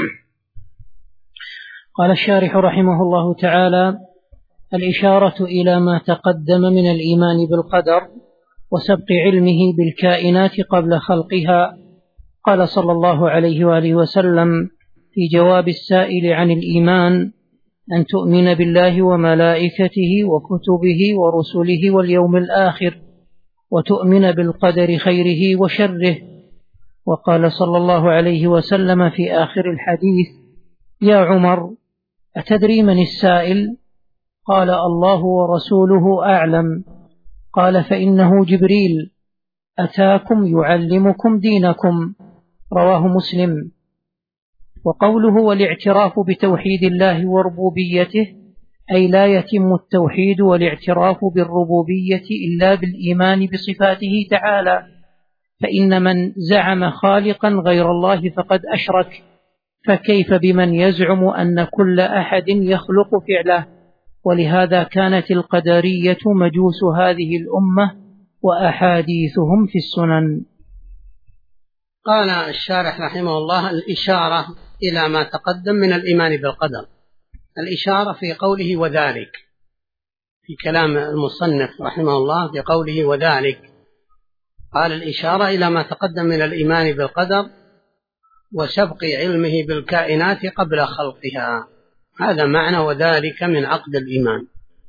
قال الشارح رحمه الله تعالى: الإشارة إلى ما تقدم من الإيمان بالقدر وسبق علمه بالكائنات قبل خلقها. قال صلى الله عليه وآله وسلم في جواب السائل عن الإيمان: أن تؤمن بالله وملائكته وكتبه ورسله واليوم الآخر، وتؤمن بالقدر خيره وشره. وقال صلى الله عليه وسلم في آخر الحديث: يا عمر، أتدري من السائل؟ قال: الله ورسوله أعلم. قال: فإنه جبريل أتاكم يعلمكم دينكم. رواه مسلم. وقوله والاعتراف بتوحيد الله وربوبيته، أي لا يتم التوحيد والاعتراف بالربوبية إلا بالإيمان بصفاته تعالى، فإن من زعم خالقا غير الله فقد أشرك، فكيف بمن يزعم أن كل أحد يخلق فعله؟ ولهذا كانت القدرية مجوس هذه الأمة، وأحاديثهم في السنن. قال الشارح رحمه الله: الإشارة إلى ما تقدم من الإيمان بالقدر. الإشارة في قوله وذلك، في كلام المصنف رحمه الله في قوله وذلك، قال الإشارة إلى ما تقدم من الإيمان بالقدر وسبق علمه بالكائنات قبل خلقها. هذا معنى وذلك من عقد الإيمان.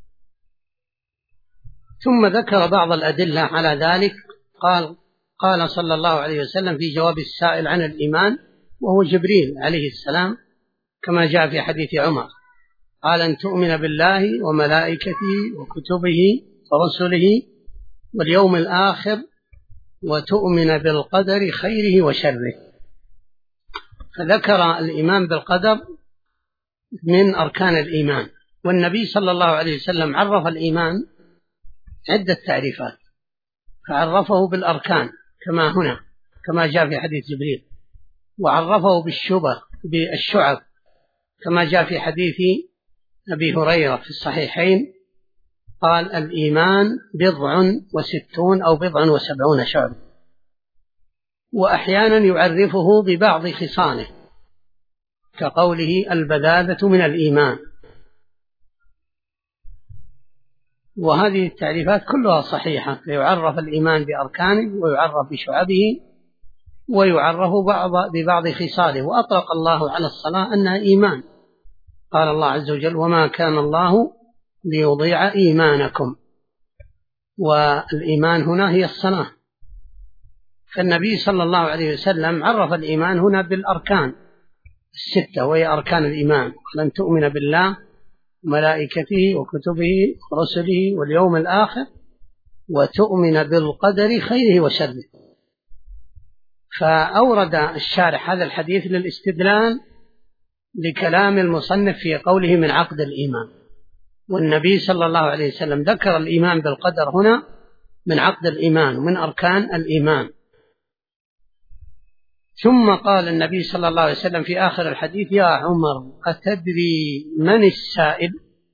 ثم ذكر بعض الأدلة على ذلك. قال صلى الله عليه وسلم في جواب السائل عن الإيمان، وهو جبريل عليه السلام كما جاء في حديث عمر، قال: أن تؤمن بالله وملائكته وكتبه ورسله واليوم الآخر، وتؤمن بالقدر خيره وشره. فذكر الإيمان بالقدر من أركان الإيمان. والنبي صلى الله عليه وسلم عرف الإيمان عدة تعريفات، فعرفه بالأركان كما هنا كما جاء في حديث جبريل، وعرفه بالشعب كما جاء في حديث أبي هريرة في الصحيحين، قال: الإيمان 60 أو 70 شعب. وأحيانا يعرفه ببعض خصاله كقوله: البذاذة من الإيمان. وهذه التعريفات كلها صحيحة، فيعرف الإيمان بأركانه ويعرف بشعبه ويعرف ببعض خصاله. وأطلق الله على الصلاة أنها إيمان، قال الله عز وجل: وما كان الله ليضيع إيمانكم. والإيمان هنا هي الصلاة، فالنبي صلى الله عليه وسلم عرف الإيمان هنا بالأركان الستة، وهي أركان الإيمان: أن تؤمن بالله وملائكته وكتبه ورسله واليوم الآخر، وتؤمن بالقدر خيره وشره. فأورد الشارح هذا الحديث للاستدلال لكلام المصنف في قوله من عقد الإيمان، والنبي صلى الله عليه وسلم ذكر الإيمان بالقدر هنا من عقد الإيمان ومن أركان الإيمان. ثم قال النبي صلى الله عليه وسلم في آخر الحديث: يا عمر أتدري من السائل؟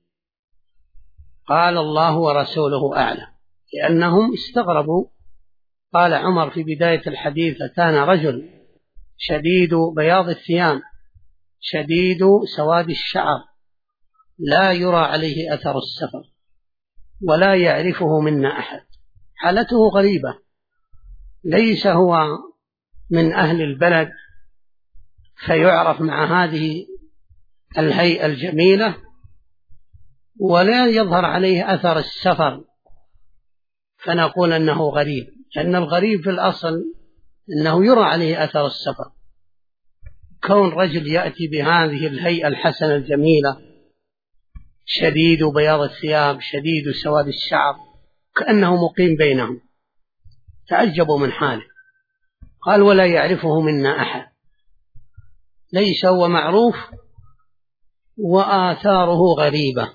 قال: الله ورسوله أعلم. لأنهم استغربوا. قال عمر في بداية الحديث: أتانا رجل شديد بياض الثياب شديد سواد الشعر لا يرى عليه أثر السفر ولا يعرفه منا أحد. حالته غريبة، ليس هو من أهل البلد فيعرف مع هذه الهيئة الجميلة، ولا يظهر عليه أثر السفر فنقول أنه غريب، لأن الغريب في الأصل أنه يرى عليه أثر السفر. كون رجل يأتي بهذه الهيئة الحسنة الجميلة شديد بياض الثياب شديد سواد الشعر كأنه مقيم بينهم، تعجبوا من حاله. قال: ولا يعرفه منا أحد، ليس هو معروف وآثاره غريبة،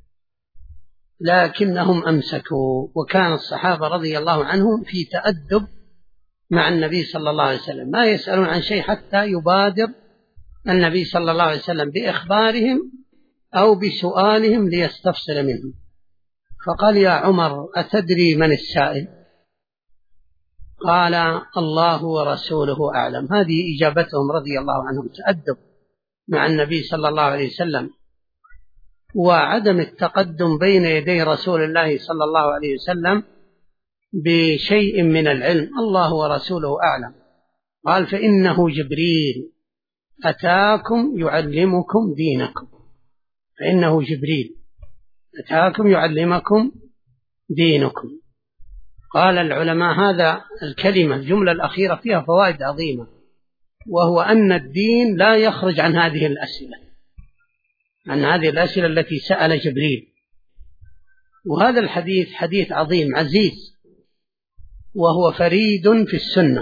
لكنهم أمسكوا. وكان الصحابة رضي الله عنهم في تأدب مع النبي صلى الله عليه وسلم، ما يسألون عن شيء حتى يبادر النبي صلى الله عليه وسلم بإخبارهم أو بسؤالهم ليستفسر منهم. فقال: يا عمر أتدري من السائل؟ قال: الله ورسوله أعلم. هذه إجابتهم رضي الله عنهم، تأدب مع النبي صلى الله عليه وسلم وعدم التقدم بين يدي رسول الله صلى الله عليه وسلم بشيء من العلم. الله ورسوله أعلم. قال: فإنه جبريل أتاكم يعلمكم دينكم. فإنه جبريل أتاكم يعلمكم دينكم. قال العلماء هذا الكلمة الجملة الأخيرة فيها فوائد عظيمة، وهو أن الدين لا يخرج عن هذه الأسئلة، عن هذه الأسئلة التي سأل جبريل. وهذا الحديث حديث عظيم عزيز، وهو فريد في السنة،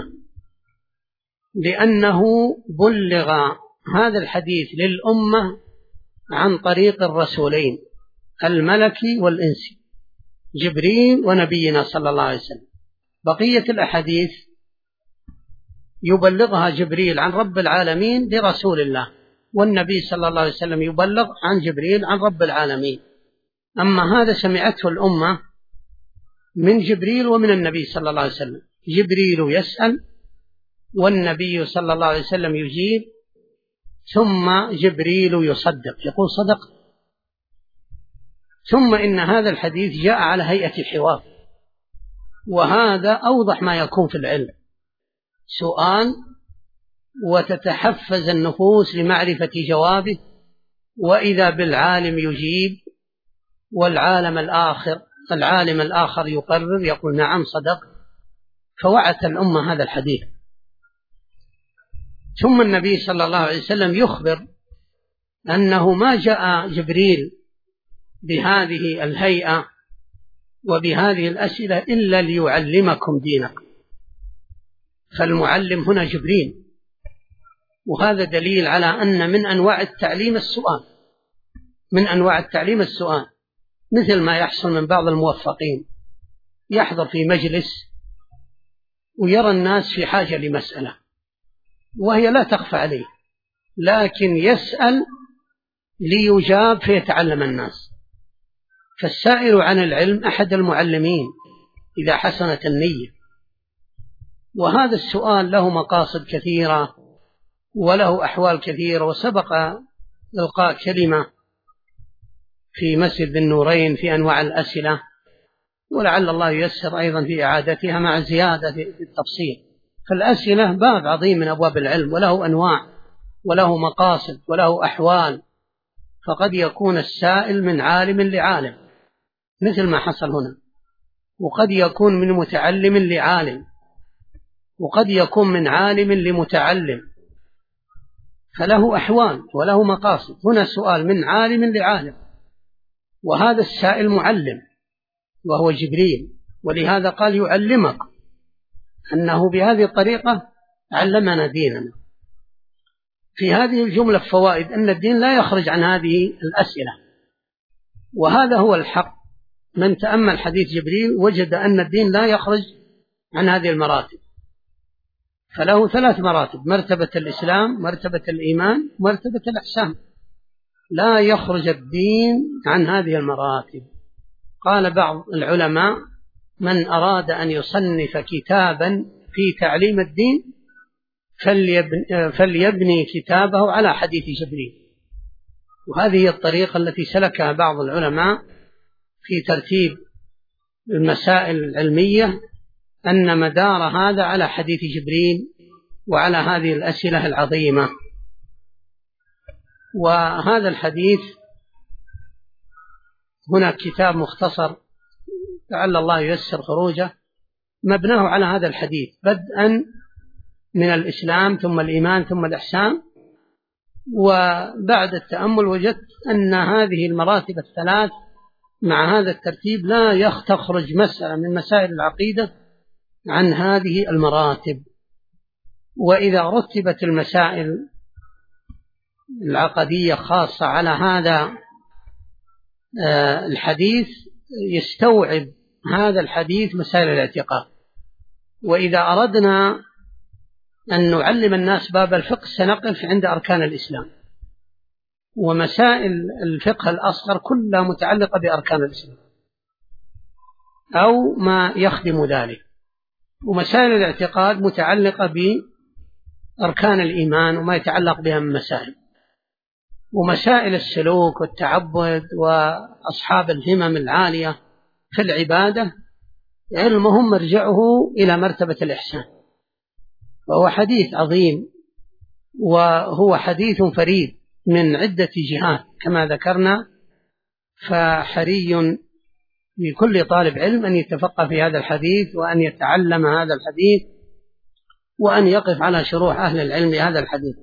لأنه بلغ هذا الحديث للأمة عن طريق الرسولين الملكي والإنسي، جبريل ونبينا صلى الله عليه وسلم. بقية الأحاديث يبلغها جبريل عن رب العالمين لرسول الله، والنبي صلى الله عليه وسلم يبلغ عن جبريل عن رب العالمين. أما هذا سمعته الأمة من جبريل ومن النبي صلى الله عليه وسلم. جبريل يسأل والنبي صلى الله عليه وسلم يجيب، ثم جبريل يصدق يقول صدق. ثم إن هذا الحديث جاء على هيئة حوار، وهذا أوضح ما يكون في العلم، سؤال وتتحفز النفوس لمعرفة جوابه، وإذا بالعالم يجيب والعالم الآخر يقرر يقول نعم صدق، فوعت الأمة هذا الحديث. ثم النبي صلى الله عليه وسلم يخبر أنه ما جاء جبريل بهذه الهيئة وبهذه الأسئلة إلا ليعلمكم دينكم، فالمعلم هنا جبريل. وهذا دليل على أن من أنواع التعليم السؤال، من أنواع التعليم السؤال، مثل ما يحصل من بعض الموفقين يحضر في مجلس ويرى الناس في حاجة لمسألة وهي لا تخفى عليه، لكن يسأل ليجاب فيتعلم الناس. فالسائل عن العلم أحد المعلمين إذا حسنت النية. وهذا السؤال له مقاصد كثيرة وله أحوال كثيرة، وسبق إلقاء كلمة في مسجد النورين في أنواع الأسئلة، ولعل الله ييسر أيضا في إعادتها مع زيادة في التفصيل. فالأسئلة باب عظيم من أبواب العلم، وله أنواع وله مقاصد وله أحوال، فقد يكون السائل من عالم لعالم مثل ما حصل هنا، وقد يكون من متعلم لعالم، وقد يكون من عالم لمتعلم، فله أحوال وله مقاصد. هنا سؤال من عالم لعالم، وهذا السائل معلم وهو جبريل، ولهذا قال يعلمك، أنه بهذه الطريقة علمنا ديننا. في هذه الجملة فوائد أن الدين لا يخرج عن هذه الأسئلة، وهذا هو الحق. من تأمل حديث جبريل وجد أن الدين لا يخرج عن هذه المراتب، فله 3 مراتب: مرتبة الإسلام، مرتبة الإيمان، مرتبة الإحسان. لا يخرج الدين عن هذه المراتب. قال بعض العلماء: من أراد أن يصنف كتابا في تعليم الدين فليبني كتابه على حديث جبريل. وهذه هي الطريقة التي سلكها بعض العلماء في ترتيب المسائل العلمية، أن مدار هذا على حديث جبريل وعلى هذه الأسئلة العظيمة. وهذا الحديث هنا كتاب مختصر لعل الله ييسر خروجه، مبناه على هذا الحديث، بدءا من الإسلام ثم الإيمان ثم الإحسان. وبعد التأمل وجدت أن هذه المراتب ال3 مع هذا الترتيب لا تخرج مسألة من مسائل العقيدة عن هذه المراتب. وإذا رتبت المسائل العقدية خاصة على هذا الحديث يستوعب هذا الحديث مسائل الاعتقاد. وإذا أردنا أن نعلم الناس باب الفقه سنقف عند أركان الإسلام، ومسائل الفقه الأصغر كلها متعلقة بأركان الإسلام أو ما يخدم ذلك، ومسائل الاعتقاد متعلقة بأركان الإيمان وما يتعلق بها من مسائل. ومسائل السلوك والتعبد وأصحاب الهمم العالية في العبادة علمهم مرجعه إلى مرتبة الإحسان. وهو حديث عظيم، وهو حديث فريد من عدة جهات كما ذكرنا، فحري بكل طالب علم أن يتفقه في هذا الحديث وأن يتعلم هذا الحديث وأن يقف على شروح أهل العلم لهذا الحديث.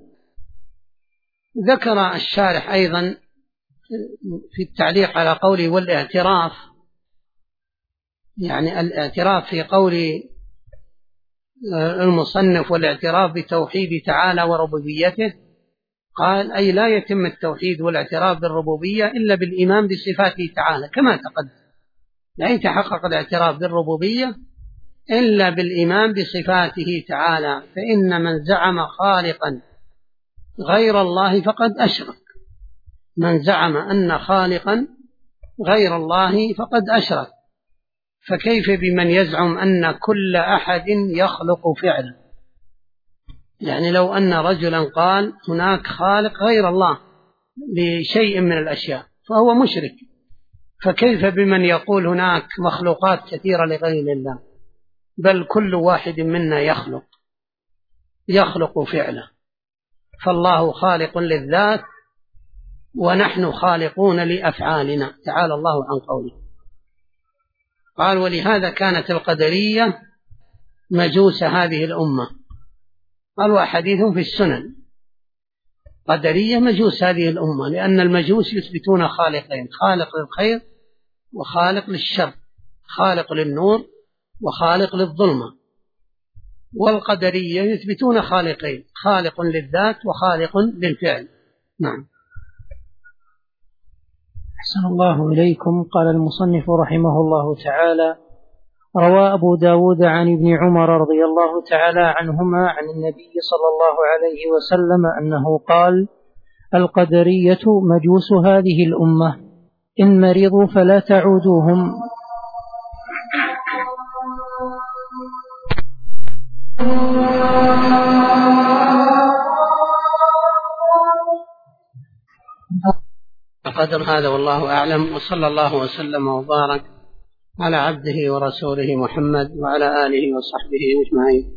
ذكر الشارح أيضا في التعليق على قوله والاعتراف، يعني الاعتراف في قول المصنف والاعتراف بتوحيد تعالى وربوبيته، قال أي لا يتم التوحيد والاعتراف بالربوبية إلا بالإيمان بصفاته تعالى كما تقدم. لا يتحقق الاعتراف بالربوبية إلا بالإيمان بصفاته تعالى، فإن من زعم خالقا غير الله فقد أشرك. من زعم أن خالقا غير الله فقد أشرك، فكيف بمن يزعم أن كل أحد يخلق فعلا؟ يعني لو أن رجلا قال هناك خالق غير الله لشيء من الأشياء فهو مشرك، فكيف بمن يقول هناك مخلوقات كثيرة لغير الله؟ بل كل واحد منا يخلق فعلا، فالله خالق للذات ونحن خالقون لأفعالنا تعالى الله عن قوله. قال ولهذا كانت القدرية مجوس هذه الأمة. قال وأحاديث في السنن قدرية مجوس هذه الأمة، لأن المجوس يثبتون خالقين: خالق للخير وخالق للشر، خالق للنور وخالق للظلمة. والقدرية يثبتون خالقين: خالق للذات وخالق للفعل. نعم. أحسن الله إليكم. قال المصنف رحمه الله تعالى: روى أبو داود عن ابن عمر رضي الله تعالى عنهما عن النبي صلى الله عليه وسلم أنه قال: القدرية مجوس هذه الأمة، إن مرضوا فلا تعودوهم. قدر هذا والله أعلم، وصلى الله وسلم وبارك على عبده ورسوله محمد وعلى آله وصحبه أجمعين.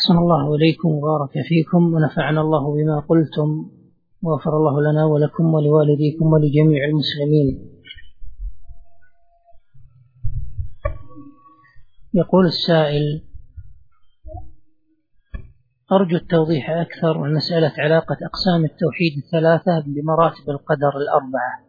أحسن الله إليكم وبارك فيكم ونفعنا الله بما قلتم وغفر الله لنا ولكم ولوالديكم ولجميع المسلمين. يقول السائل: أرجو التوضيح أكثر عن مسألة علاقة أقسام التوحيد الثلاثة بمراتب القدر الأربعة.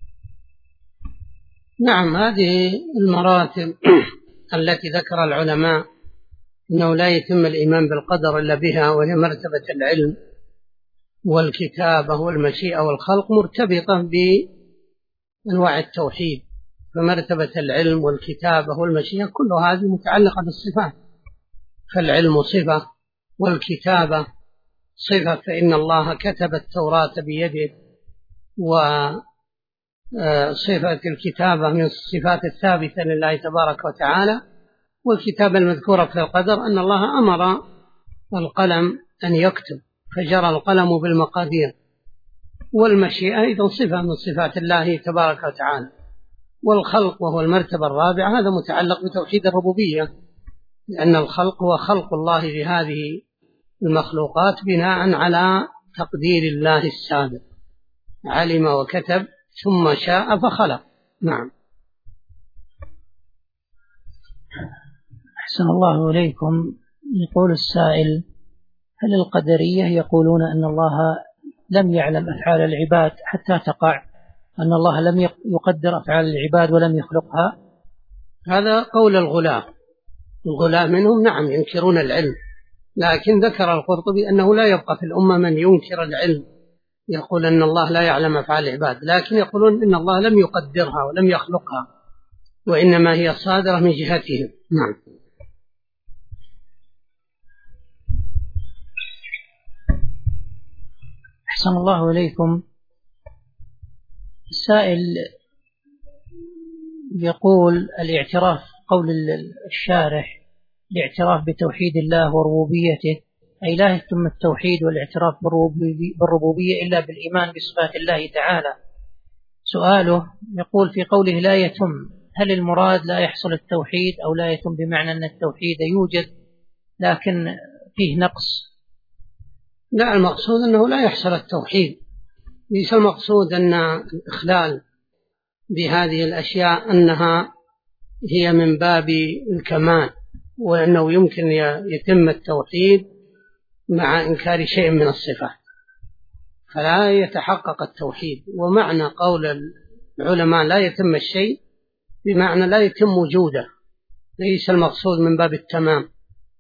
نعم، هذه المراتب التي ذكر العلماء أنه لا يتم الإيمان بالقدر إلا بها، وهي مرتبة العلم والكتابة والمشيئة والخلق، مرتبطة بأنواع التوحيد. فمرتبة العلم والكتابة والمشيئة كل هذه متعلقة بالصفات، فالعلم صفة والكتابة صفة، فإن الله كتب التوراة بيده، وصفة الكتابة من الصفات الثابتة لله تبارك وتعالى. والكتابة المذكورة في القدر أن الله أمر القلم أن يكتب فجرى القلم بالمقادير. والمشيئة أيضا صفة من صفات الله تبارك وتعالى. والخلق وهو المرتبة الرابعة هذا متعلق بتوحيد الربوبية، لأن الخلق هو خلق الله لهذه المخلوقات بناء على تقدير الله السابق، علم وكتب ثم شاء فخلق. نعم. أحسن الله إليكم. يقول السائل: هل القدرية يقولون أن الله لم يعلم أفعال العباد حتى تقع، أن الله لم يقدر أفعال العباد ولم يخلقها؟ هذا قول الغلاة منهم. نعم، ينكرون العلم، لكن ذكر القرطبي أنه لا يبقى في الأمة من ينكر العلم، يقول أن الله لا يعلم أفعال العباد، لكن يقولون أن الله لم يقدرها ولم يخلقها، وإنما هي صادرة من جهتهم. نعم. أحسن الله إليكم. السائل يقول: الاعتراف، قول الشارح الاعتراف بتوحيد الله وربوبيته، أي لا يتم التوحيد والاعتراف بالربوبية إلا بالإيمان بصفات الله تعالى. سؤاله يقول: في قوله لا يتم، هل المراد لا يحصل التوحيد، أو لا يتم بمعنى أن التوحيد يوجد لكن فيه نقص؟ لا، المقصود أنه لا يحصل التوحيد، ليس المقصود أن الإخلال بهذه الأشياء أنها هي من باب الكمال، وأنه يمكن يتم التوحيد مع إنكار شيء من الصفات، فلا يتحقق التوحيد. ومعنى قول العلماء لا يتم الشيء بمعنى لا يتم وجوده، ليس المقصود من باب التمام.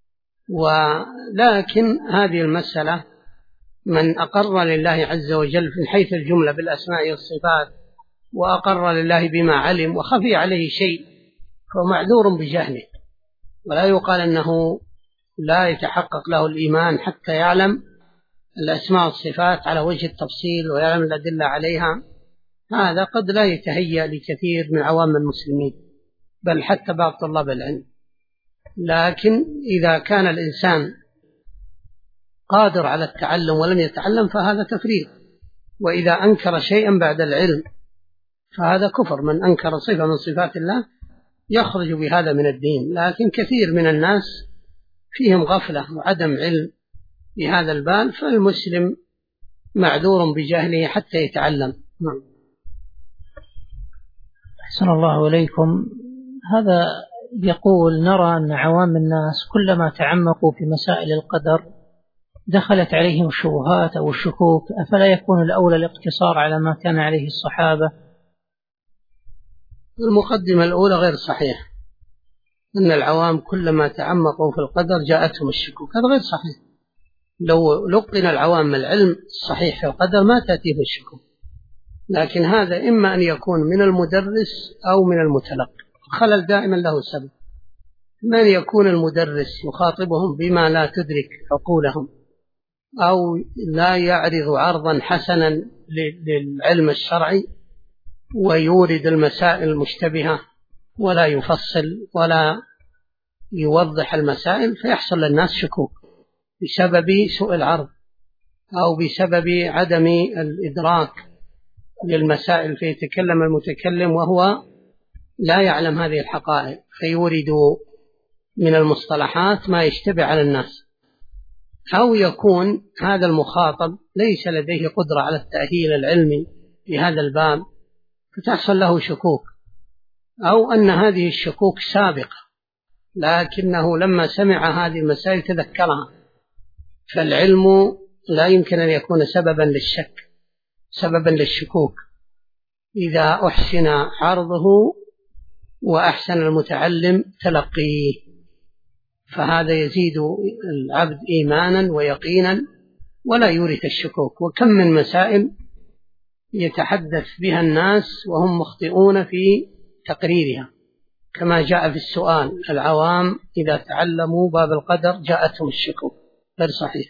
ولكن هذه المسألة من أقر لله عز وجل من حيث الجملة بالأسماء والصفات، وأقر لله بما علم وخفي عليه شيء، فهو معذور بجهله، ولا يقال أنه لا يتحقق له الإيمان حتى يعلم الأسماء والصفات على وجه التفصيل ويعلم الأدلة عليها. هذا قد لا يتهيأ لكثير من عوام المسلمين، بل حتى بعض طلاب العلم. لكن إذا كان الإنسان قادر على التعلم ولم يتعلم فهذا تفريط، وإذا أنكر شيئا بعد العلم فهذا كفر. من أنكر صفة من صفات الله يخرج بهذا من الدين. لكن كثير من الناس فيهم غفلة وعدم علم بهذا الباب، فالمسلم معذور بجهله حتى يتعلم. أحسن الله إليكم. هذا يقول: نرى أن عوام الناس كلما تعمقوا في مسائل القدر دخلت عليهم الشبهات أو الشكوك، أفلا يكون الأولى الاقتصار على ما كان عليه الصحابة؟ المقدمة الأولى غير صحيح، أن العوام كلما تعمقوا في القدر جاءتهم الشكوك، هذا غير صحيح. لو لقن العوام العلم الصحيح في القدر ما تأتيه الشكوك، لكن هذا إما أن يكون من المدرس أو من المتلقي، الخلل دائما له سبب. من يكون المدرس يخاطبهم بما لا تدرك عقولهم، أو لا يعرض عرضا حسنا للعلم الشرعي ويورد المسائل المشتبهة ولا يفصل ولا يوضح المسائل، فيحصل للناس شكوك بسبب سوء العرض أو بسبب عدم الإدراك للمسائل، فيتكلم المتكلم وهو لا يعلم هذه الحقائق، فيورد من المصطلحات ما يشتبه على الناس. أو يكون هذا المخاطب ليس لديه قدرة على التأهيل العلمي في هذا الباب فتحصل له شكوك، أو أن هذه الشكوك سابقة لكنه لما سمع هذه المسائل تذكرها، فالعلم لا يمكن أن يكون سببا للشك، سببا للشكوك. إذا أحسن عرضه وأحسن المتعلم تلقيه فهذا يزيد العبد إيمانا ويقينا ولا يورث الشكوك. وكم من مسائل يتحدث بها الناس وهم مخطئون في تقريرها، كما جاء في السؤال: العوام إذا تعلموا باب القدر جاءتهم الشكوك، غير صحيح.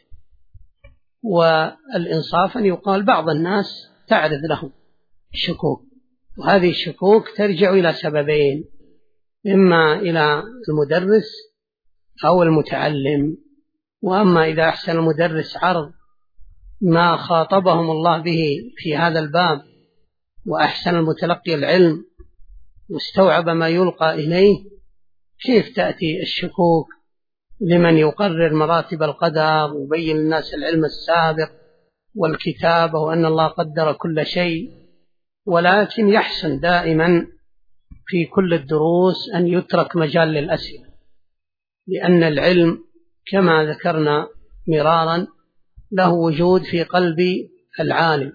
والإنصاف أن يقال بعض الناس تعرض لهم الشكوك، وهذه الشكوك ترجع إلى سببين: إما إلى المدرس أو المتعلم. وأما إذا أحسن المدرس عرض ما خاطبهم الله به في هذا الباب وأحسن المتلقي العلم واستوعب ما يلقى إليه، كيف تأتي الشكوك لمن يقرر مراتب القدر ويبين للناس العلم السابق والكتابة وأن الله قدر كل شيء؟ ولكن يحسن دائما في كل الدروس أن يترك مجال للأسئلة، لأن العلم كما ذكرنا مرارا له وجود في قلب العالم،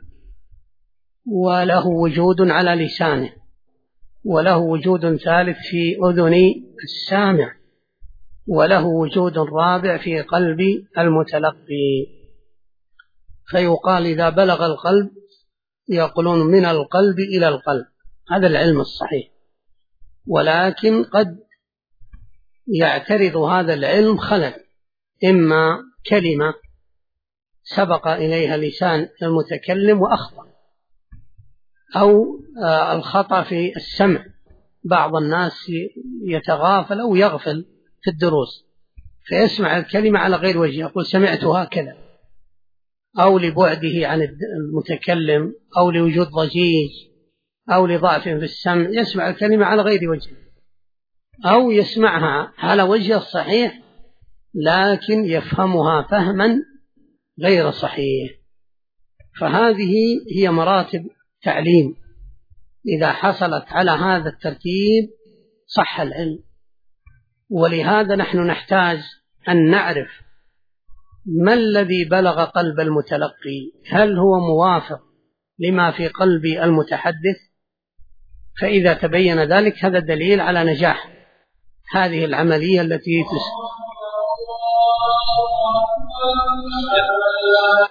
وله وجود على لسانه، وله وجود ثالث في أذن السامع، وله وجود رابع في قلب المتلقي. فيقال إذا بلغ القلب، يقولون من القلب إلى القلب، هذا العلم الصحيح. ولكن قد يعترض هذا العلم خلل، إما كلمة سبق إليها لسان المتكلم وأخطأ، أو الخطأ في السمع، بعض الناس يتغافل أو يغفل في الدروس فيسمع الكلمة على غير وجه، يقول سمعت هكذا، أو لبعده عن المتكلم أو لوجود ضجيج أو لضعف في السمع يسمع الكلمة على غير وجه، أو يسمعها على وجه الصحيح لكن يفهمها فهما غير صحيح. فهذه هي مراتب تعليم، إذا حصلت على هذا الترتيب صح العلم. ولهذا نحن نحتاج أن نعرف ما الذي بلغ قلب المتلقي، هل هو موافق لما في قلب المتحدث؟ فإذا تبين ذلك هذا دليل على نجاح هذه العملية التي